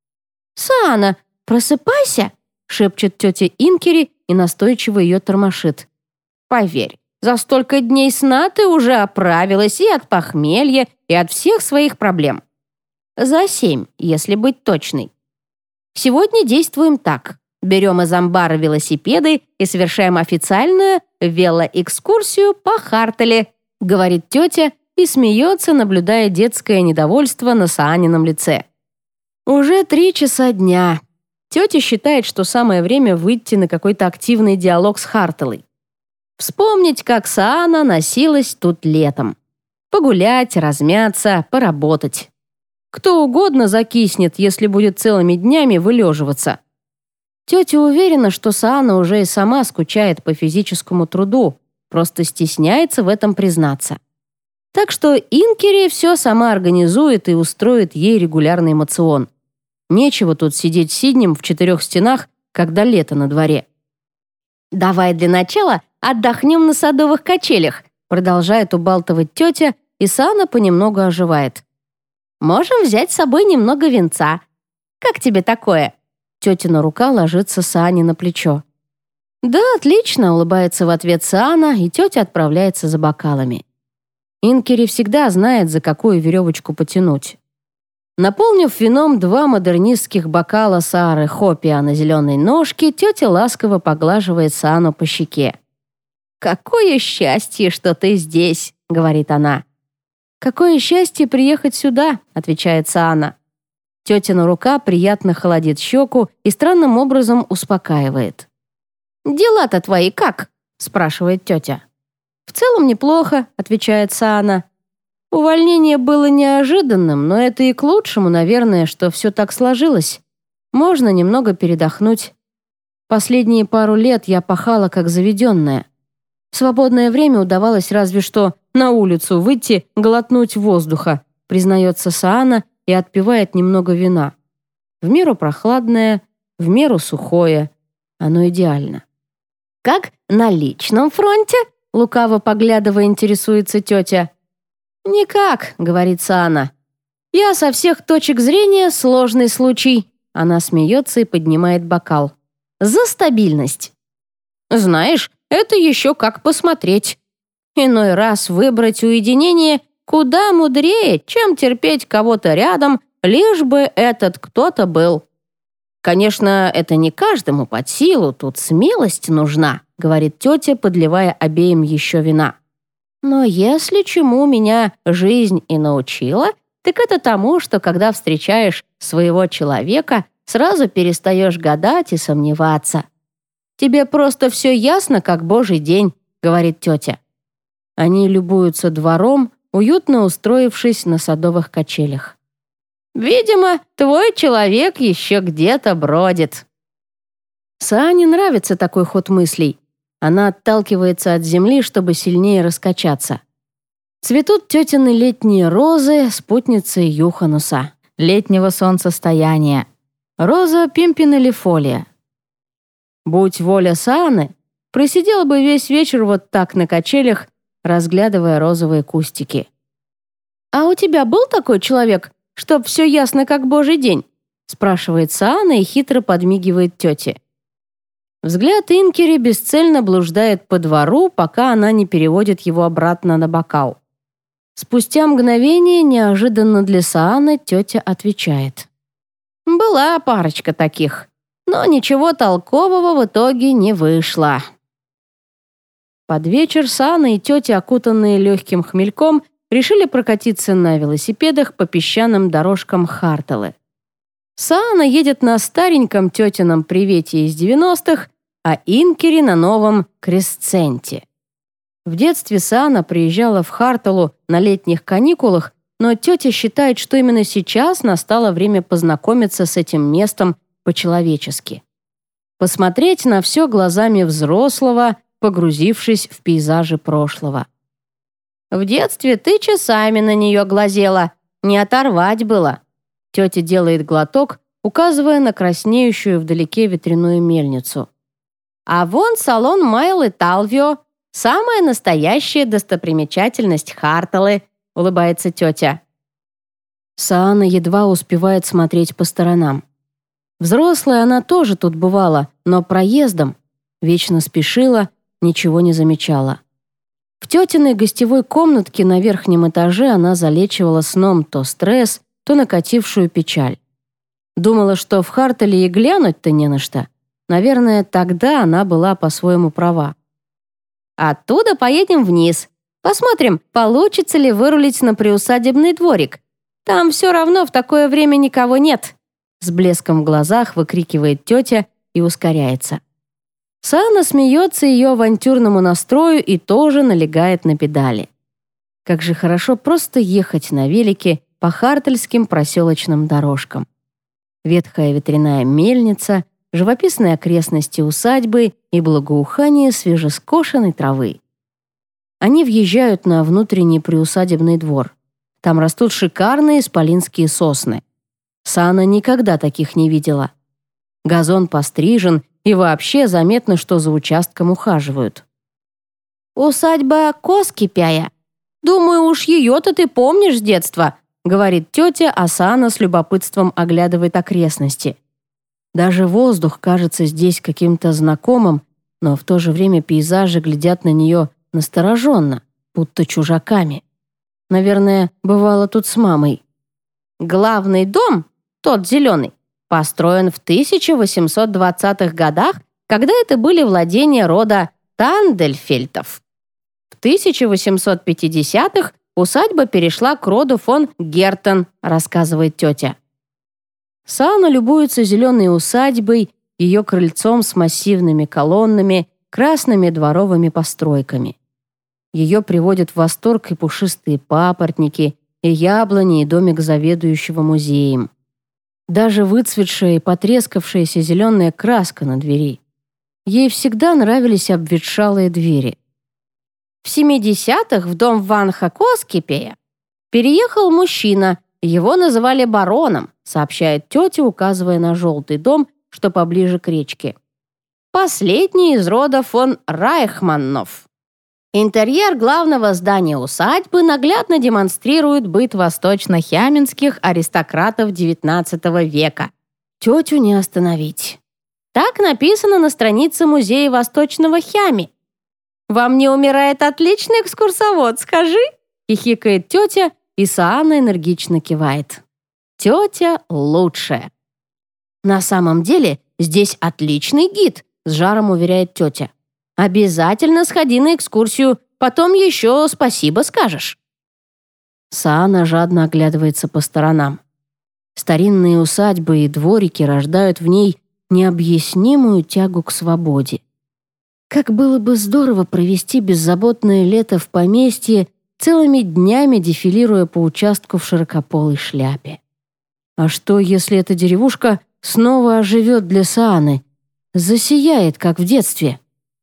«Саана, просыпайся!» — шепчет тетя Инкери и настойчиво ее тормошит. «Поверь, за столько дней сна ты уже оправилась и от похмелья, и от всех своих проблем. За семь, если быть точной. Сегодня действуем так. Берем из амбара велосипеды и совершаем официальную велоэкскурсию по Хартале», — говорит тетя и смеется, наблюдая детское недовольство на Саанином лице. Уже три часа дня. Тетя считает, что самое время выйти на какой-то активный диалог с Харталой. Вспомнить, как Саана носилась тут летом. Погулять, размяться, поработать. Кто угодно закиснет, если будет целыми днями вылеживаться. Тетя уверена, что Саана уже и сама скучает по физическому труду, просто стесняется в этом признаться. Так что Инкери все сама организует и устроит ей регулярный моцион. Нечего тут сидеть сиднем в четырех стенах, когда лето на дворе. «Давай для начала отдохнем на садовых качелях», продолжает убалтывать тетя, и Саана понемногу оживает. «Можем взять с собой немного винца. Как тебе такое?» Тетина рука ложится Саане на плечо. «Да, отлично», — улыбается в ответ Саана, и тетя отправляется за бокалами. Инкери всегда знает, за какую веревочку потянуть. Наполнив вином два модернистских бокала Саары Хопиа на зеленой ножке, тетя ласково поглаживает Саану по щеке. «Какое счастье, что ты здесь», — говорит она. «Какое счастье приехать сюда», — отвечает Саана. Тетина рука приятно холодит щеку и странным образом успокаивает. «Дела-то твои как?» — спрашивает тетя. «В целом неплохо», — отвечает Саана. «Увольнение было неожиданным, но это и к лучшему, наверное, что все так сложилось. Можно немного передохнуть. Последние пару лет я пахала как заведенная. В свободное время удавалось разве что на улицу выйти, глотнуть воздуха», признается Саана и отпивает немного вина. В меру прохладное, в меру сухое. Оно идеально. «Как на личном фронте?» — лукаво поглядывая интересуется тетя. «Никак», — говорит Саана. «Я со всех точек зрения сложный случай». Она смеется и поднимает бокал. «За стабильность». «Знаешь, это еще как посмотреть. Иной раз выбрать уединение Куда мудрее, чем терпеть кого-то рядом, лишь бы этот кто-то был. Конечно, это не каждому под силу, тут смелость нужна, говорит тетя, подливая обеим еще вина. Но если чему меня жизнь и научила, так это тому, что когда встречаешь своего человека, сразу перестаешь гадать и сомневаться. «Тебе просто все ясно, как божий день», — говорит тетя. Они любуются двором, уютно устроившись на садовых качелях. «Видимо, твой человек еще где-то бродит». Саане нравится такой ход мыслей. Она отталкивается от земли, чтобы сильнее раскачаться. Цветут тетины летние розы, спутницы Юхануса, летнего солнцестояния. Роза пимпинелифолия. Будь воля Сааны, просидела бы весь вечер вот так на качелях, разглядывая розовые кустики. «А у тебя был такой человек, чтоб все ясно, как божий день?» спрашивает Саана и хитро подмигивает тете. Взгляд Инкери бесцельно блуждает по двору, пока она не переводит его обратно на бокал. Спустя мгновение, неожиданно для Сааны, тетя отвечает. «Была парочка таких, но ничего толкового в итоге не вышло». Под вечер Саана и тетя, окутанные легким хмельком, решили прокатиться на велосипедах по песчаным дорожкам Харталы. Саана едет на стареньком тетином привете из девяностых, а Инкери на новом Кресценте. В детстве Саана приезжала в Харталу на летних каникулах, но тетя считает, что именно сейчас настало время познакомиться с этим местом по-человечески. Посмотреть на все глазами взрослого, погрузившись в пейзажи прошлого. «В детстве ты часами на нее глазела, не оторвать было». Тетя делает глоток, указывая на краснеющую вдалеке ветряную мельницу. «А вон салон Майлы Талвио, самая настоящая достопримечательность Харталы», улыбается тетя. Саана едва успевает смотреть по сторонам. Взрослая она тоже тут бывала, но проездом. Вечно спешила, ничего не замечала. В тетиной гостевой комнатке на верхнем этаже она залечивала сном то стресс, то накатившую печаль. Думала, что в Хартале и глянуть-то не на что. Наверное, тогда она была по-своему права. «Оттуда поедем вниз. Посмотрим, получится ли вырулить на приусадебный дворик. Там все равно в такое время никого нет», с блеском в глазах выкрикивает тетя и ускоряется. Саана смеется ее авантюрному настрою и тоже налегает на педали. Как же хорошо просто ехать на велике по хартальским проселочным дорожкам. Ветхая ветряная мельница, живописные окрестности усадьбы и благоухание свежескошенной травы. Они въезжают на внутренний приусадебный двор. Там растут шикарные исполинские сосны. Саана никогда таких не видела. Газон пострижен, и вообще заметно, что за участком ухаживают. «Усадьба Коскипяя. Думаю, уж ее-то ты помнишь с детства», говорит тетя, а Саана с любопытством оглядывает окрестности. Даже воздух кажется здесь каким-то знакомым, но в то же время пейзажи глядят на нее настороженно, будто чужаками. Наверное, бывала тут с мамой. «Главный дом, тот зеленый, построен в тысяча восемьсот двадцатых годах, когда это были владения рода Тандельфельтов. В тысяча восемьсот пятидесятых усадьба перешла к роду фон Гертен», рассказывает тетя. Саана любуется зеленой усадьбой, ее крыльцом с массивными колоннами, красными дворовыми постройками. Ее приводят в восторг и пушистые папоротники, и яблони, и домик заведующего музеем. Даже выцветшая и потрескавшаяся зеленая краска на двери. Ей всегда нравились обветшалые двери. В семидесятых в дом Ванха Коскипея переехал мужчина, его называли бароном, сообщает тетя, указывая на желтый дом, что поближе к речке. Последний из рода фон Райхманнов. Интерьер главного здания усадьбы наглядно демонстрирует быт восточно-хяминских аристократов девятнадцатого века. Тетю не остановить. Так написано на странице музея Восточного Хями. «Вам не умирает отличный экскурсовод, скажи?» — хихикает тетя, и Саана энергично кивает. Тетя лучшая. На самом деле здесь отличный гид, с жаром уверяет тетя. Обязательно сходи на экскурсию, потом еще спасибо скажешь. Саана жадно оглядывается по сторонам. Старинные усадьбы и дворики рождают в ней необъяснимую тягу к свободе. Как было бы здорово провести беззаботное лето в поместье, целыми днями дефилируя по участку в широкополой шляпе. А что, если эта деревушка снова оживет для Сааны, засияет, как в детстве?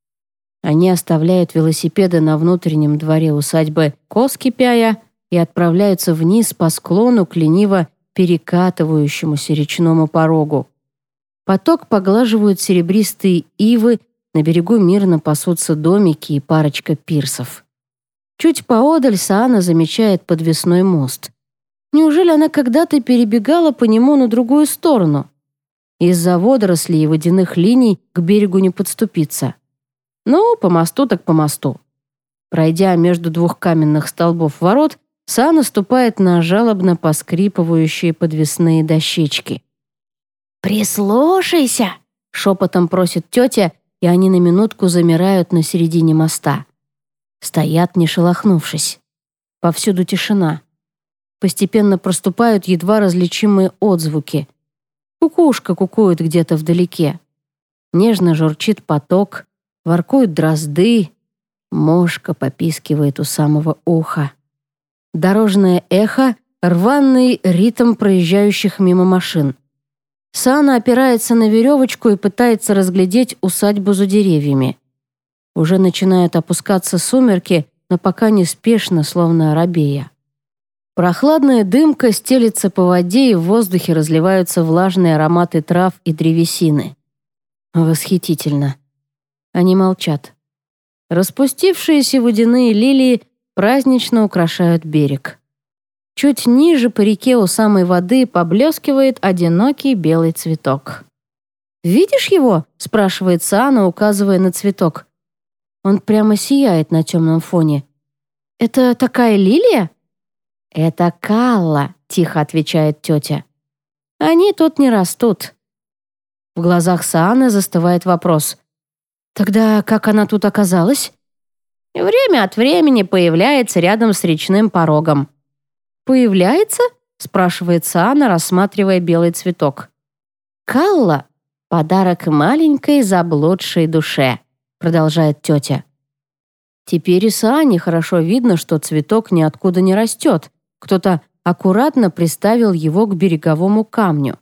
Они оставляют велосипеды на внутреннем дворе усадьбы Коскипяя и отправляются вниз по склону к лениво перекатывающемуся речному порогу. Поток поглаживают серебристые ивы, на берегу мирно пасутся домики и парочка пирсов. Чуть поодаль Саана замечает подвесной мост. Неужели она когда-то перебегала по нему на другую сторону? Из-за водорослей и водяных линий к берегу не подступиться. Ну, по мосту так по мосту. Пройдя между двух каменных столбов ворот, Саана ступает на жалобно поскрипывающие подвесные дощечки. «Прислушайся!» — шепотом просит тетя, и они на минутку замирают на середине моста. Стоят, не шелохнувшись. Повсюду тишина. Постепенно проступают едва различимые отзвуки. Кукушка кукует где-то вдалеке. Нежно журчит поток, воркуют дрозды, мошка попискивает у самого уха. Дорожное эхо — рваный ритм проезжающих мимо машин. Саана опирается на веревочку и пытается разглядеть усадьбу за деревьями. Уже начинают опускаться сумерки, но пока неспешно, словно робея. Прохладная дымка стелется по воде, и в воздухе разливаются влажные ароматы трав и древесины. Восхитительно. Они молчат. Распустившиеся водяные лилии празднично украшают берег. Чуть ниже по реке у самой воды поблескивает одинокий белый цветок. «Видишь его?» — спрашивает Саана, указывая на цветок. Он прямо сияет на темном фоне. «Это такая лилия?» «Это калла», — тихо отвечает тетя. «Они тут не растут». В глазах Сааны застывает вопрос. «Тогда как она тут оказалась?» «Время от времени появляется рядом с речным порогом». «Появляется?» — спрашивает Саана, рассматривая белый цветок. «Калла — подарок маленькой заблудшей душе», — продолжает тетя. Теперь и Саане хорошо видно, что цветок ниоткуда не растет. Кто-то аккуратно приставил его к береговому камню.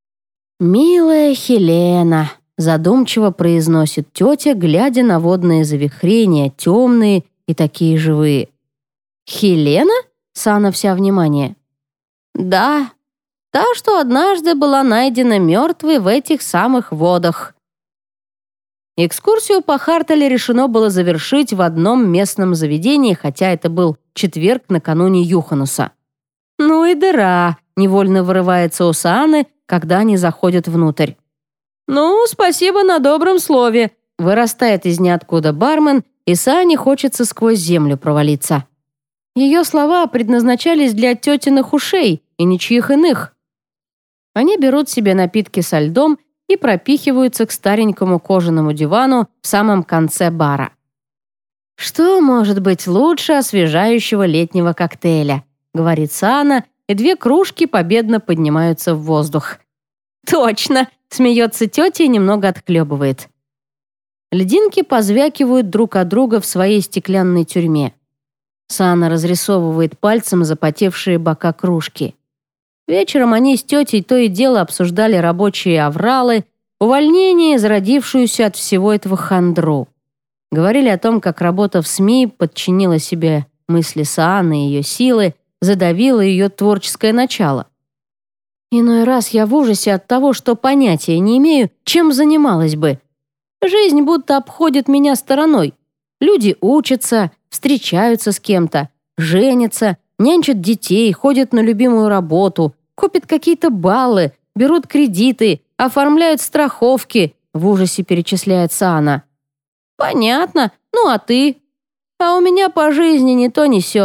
«Милая Хелена», — задумчиво произносит тетя, глядя на водные завихрения, темные и такие живые. «Хелена?» — Саана вся внимание. «Да, та, что однажды была найдена мертвой в этих самых водах». Экскурсию по Хартале решено было завершить в одном местном заведении, хотя это был четверг накануне Юхануса. «Ну и дыра!» — невольно вырывается у Сааны, когда они заходят внутрь. «Ну, спасибо на добром слове!» — вырастает из ниоткуда бармен, и Саане хочется сквозь землю провалиться. Ее слова предназначались для тетиных ушей и ничьих иных. Они берут себе напитки со льдом и пропихиваются к старенькому кожаному дивану в самом конце бара. «Что может быть лучше освежающего летнего коктейля?» — говорит Саана, и две кружки победно поднимаются в воздух. «Точно!» — смеется тетя и немного отхлебывает. Льдинки позвякивают друг от друга в своей стеклянной тюрьме. Саана разрисовывает пальцем запотевшие бока кружки. Вечером они с тетей то и дело обсуждали рабочие авралы, увольнение, зародившуюся от всего этого хандру. Говорили о том, как работа в СМИ подчинила себе мысли Сааны и ее силы, задавила ее творческое начало. Иной раз я в ужасе от того, что понятия не имею, чем занималась бы. Жизнь будто обходит меня стороной. Люди учатся, встречаются с кем-то, женятся, нянчат детей, ходят на любимую работу, копят какие-то баллы, берут кредиты, оформляют страховки, в ужасе перечисляет Саана. «Понятно. Ну а ты?» «А у меня по жизни ни то ни сё.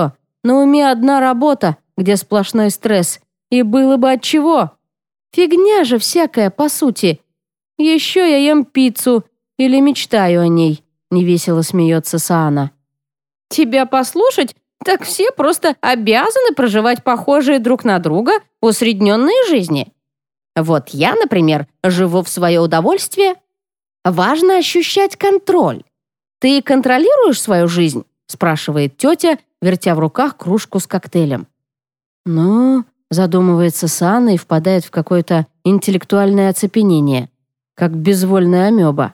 На уме одна работа, где сплошной стресс. И было бы отчего. Фигня же всякая, по сути. Еще я ем пиццу или мечтаю о ней», — невесело смеется Саана. «Тебя послушать, так все просто обязаны проживать похожие друг на друга усредненные жизни. Вот я, например, живу в свое удовольствие. Важно ощущать контроль. Ты контролируешь свою жизнь?» — спрашивает тетя, вертя в руках кружку с коктейлем. «Ну...» — задумывается Саана и впадает в какое-то интеллектуальное оцепенение, как безвольная амеба.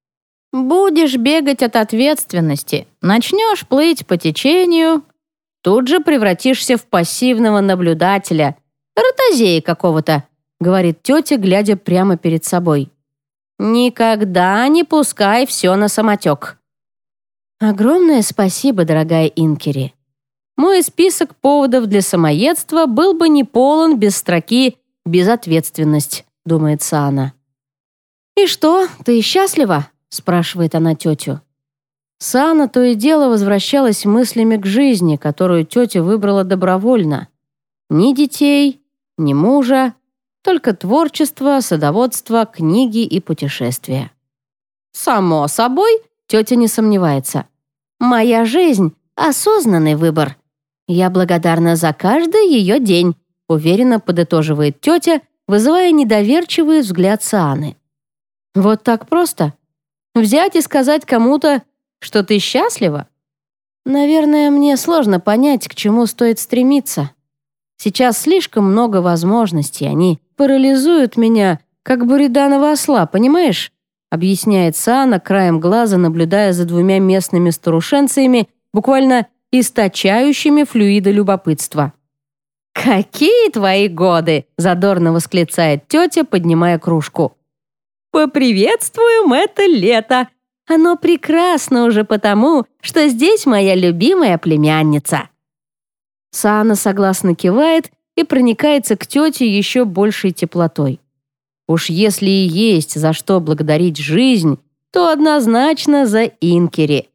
«Будешь бегать от ответственности, начнешь плыть по течению, тут же превратишься в пассивного наблюдателя, ротозея какого-то», — говорит тетя, глядя прямо перед собой. «Никогда не пускай все на самотек». Огромное спасибо, дорогая Инкери. Мой список поводов для самоедства был бы не полон без строки «безответственность», думает Саана. «И что, ты счастлива?» — спрашивает она тетю. Саана то и дело возвращалась мыслями к жизни, которую тетя выбрала добровольно. Ни детей, ни мужа, только творчество, садоводство, книги и путешествия. «Само собой», — тетя не сомневается. «Моя жизнь — осознанный выбор. Я благодарна за каждый ее день», — уверенно подытоживает тетя, вызывая недоверчивый взгляд Сааны. «Вот так просто? Взять и сказать кому-то, что ты счастлива? Наверное, мне сложно понять, к чему стоит стремиться. Сейчас слишком много возможностей, они парализуют меня, как буриданова осла, понимаешь?» объясняет Саана, краем глаза наблюдая за двумя местными старушенцами, буквально источающими флюиды любопытства. «Какие твои годы!» — задорно восклицает тетя, поднимая кружку. «Поприветствуем это лето! Оно прекрасно уже потому, что здесь моя любимая племянница!» Саана согласно кивает и проникается к тете еще большей теплотой. Уж если и есть за что благодарить жизнь, то однозначно за Инкери.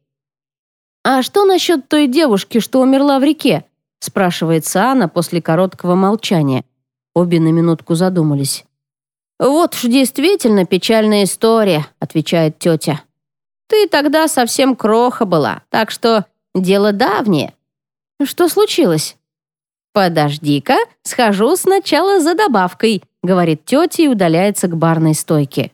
«А что насчет той девушки, что умерла в реке?» — спрашивает Саана после короткого молчания. Обе на минутку задумались. «Вот уж действительно печальная история», — отвечает тетя. «Ты тогда совсем кроха была, так что дело давнее». «Что случилось?» «Подожди-ка, схожу сначала за добавкой», — говорит тетя и удаляется к барной стойке.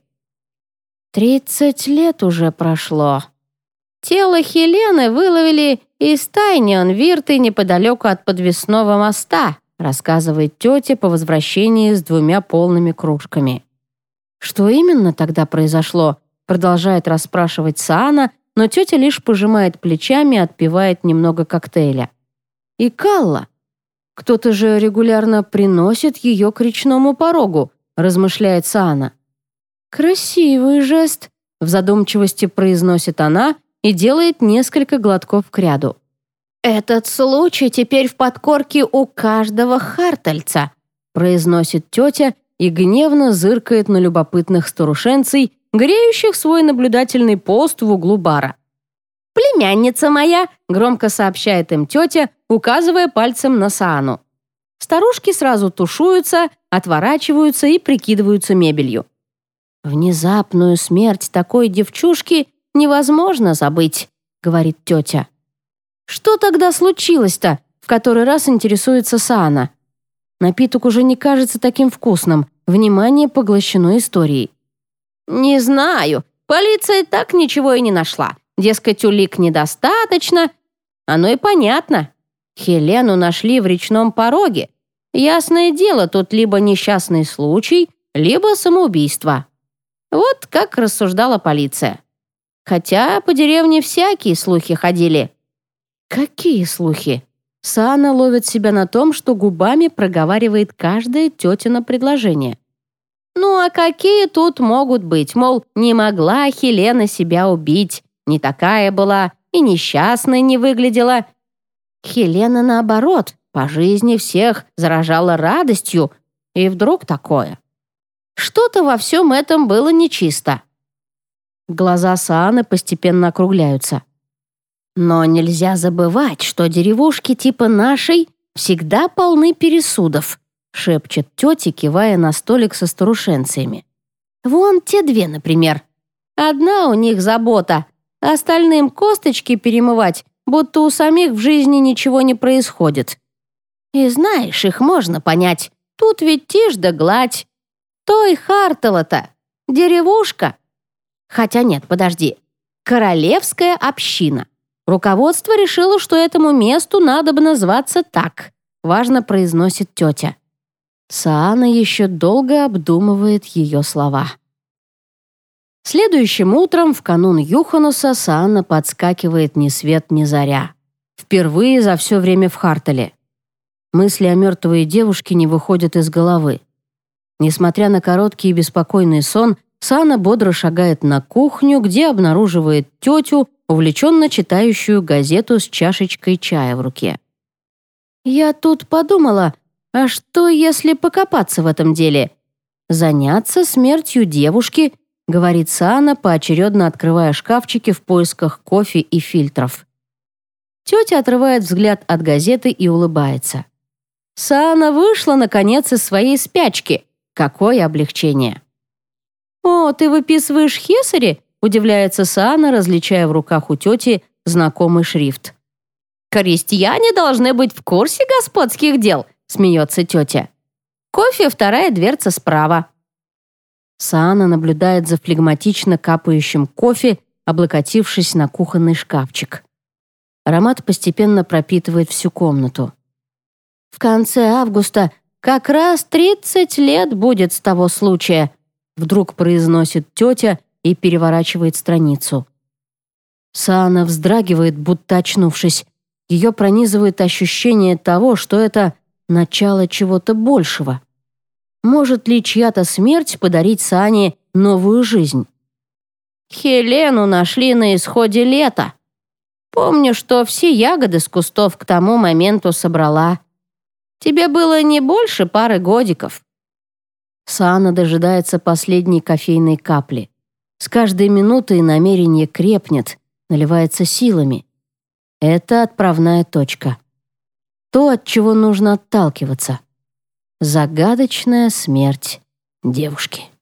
«Тридцать лет уже прошло. Тело Хелены выловили из Тайнион-Вирты неподалеку от подвесного моста», рассказывает тетя по возвращении с двумя полными кружками. «Что именно тогда произошло?» продолжает расспрашивать Саана, но тетя лишь пожимает плечами и отпивает немного коктейля. «И Калла? Кто-то же регулярно приносит ее к речному порогу», размышляет Саана. «Красивый жест», в задумчивости произносит она и делает несколько глотков кряду. «Этот случай теперь в подкорке у каждого хартальца», произносит тетя и гневно зыркает на любопытных старушенцей, греющих свой наблюдательный пост в углу бара. «Племянница моя», — громко сообщает им тетя, указывая пальцем на Саану. Старушки сразу тушуются, отворачиваются и прикидываются мебелью. «Внезапную смерть такой девчушки невозможно забыть», — говорит тетя. «Что тогда случилось-то?» — в который раз интересуется Саана. Напиток уже не кажется таким вкусным, внимание поглощено историей. «Не знаю, полиция так ничего и не нашла. Дескать, улик недостаточно. Оно и понятно. Хелену нашли в речном пороге. Ясное дело, тут либо несчастный случай, либо самоубийство. Вот как рассуждала полиция. Хотя по деревне всякие слухи ходили». «Какие слухи?» Саана ловит себя на том, что губами проговаривает каждое тетино предложение. «Ну а какие тут могут быть? Мол, не могла Хелена себя убить, не такая была и несчастной не выглядела. Хелена, наоборот, по жизни всех заражала радостью, и вдруг такое. Что-то во всем этом было нечисто». Глаза Сааны постепенно округляются. Но нельзя забывать, что деревушки типа нашей всегда полны пересудов, шепчет тетя, кивая на столик со старушенциями. Вон те две, например. Одна у них забота, остальным косточки перемывать, будто у самих в жизни ничего не происходит. И знаешь, их можно понять. Тут ведь тишь да гладь. Той Хартела-то деревушка. Хотя нет, подожди. Королевская община. Руководство решило, что этому месту надо бы назваться так. Важно произносит тетя. Саана еще долго обдумывает ее слова. Следующим утром, в канун Юхануса, Саана подскакивает ни свет ни заря. Впервые за все время в Хартеле. Мысли о мертвой девушке не выходят из головы. Несмотря на короткий и беспокойный сон, Саана бодро шагает на кухню, где обнаруживает тетю, увлеченно читающую газету с чашечкой чая в руке. «Я тут подумала, а что, если покопаться в этом деле? Заняться смертью девушки», — говорит Саана, поочередно открывая шкафчики в поисках кофе и фильтров. Тетя отрывает взгляд от газеты и улыбается. Саана вышла, наконец, из своей спячки. Какое облегчение! «О, ты выписываешь Хесари?» — удивляется Саана, различая в руках у тети знакомый шрифт. «Крестьяне должны быть в курсе господских дел», — смеется тетя. «Кофе, вторая дверца справа». Саана наблюдает за флегматично капающим кофе, облокотившись на кухонный шкафчик. Аромат постепенно пропитывает всю комнату. «В конце августа как раз тридцать лет будет с того случая», вдруг произносит тетя и переворачивает страницу. Саана вздрагивает, будто очнувшись. Ее пронизывает ощущение того, что это начало чего-то большего. Может ли чья-то смерть подарить Саане новую жизнь? «Хелену нашли на исходе лета. Помню, что все ягоды с кустов к тому моменту собрала. Тебе было не больше пары годиков». Саана дожидается последней кофейной капли. С каждой минутой намерение крепнет, наливается силами. Это отправная точка. То, от чего нужно отталкиваться. Загадочная смерть девушки.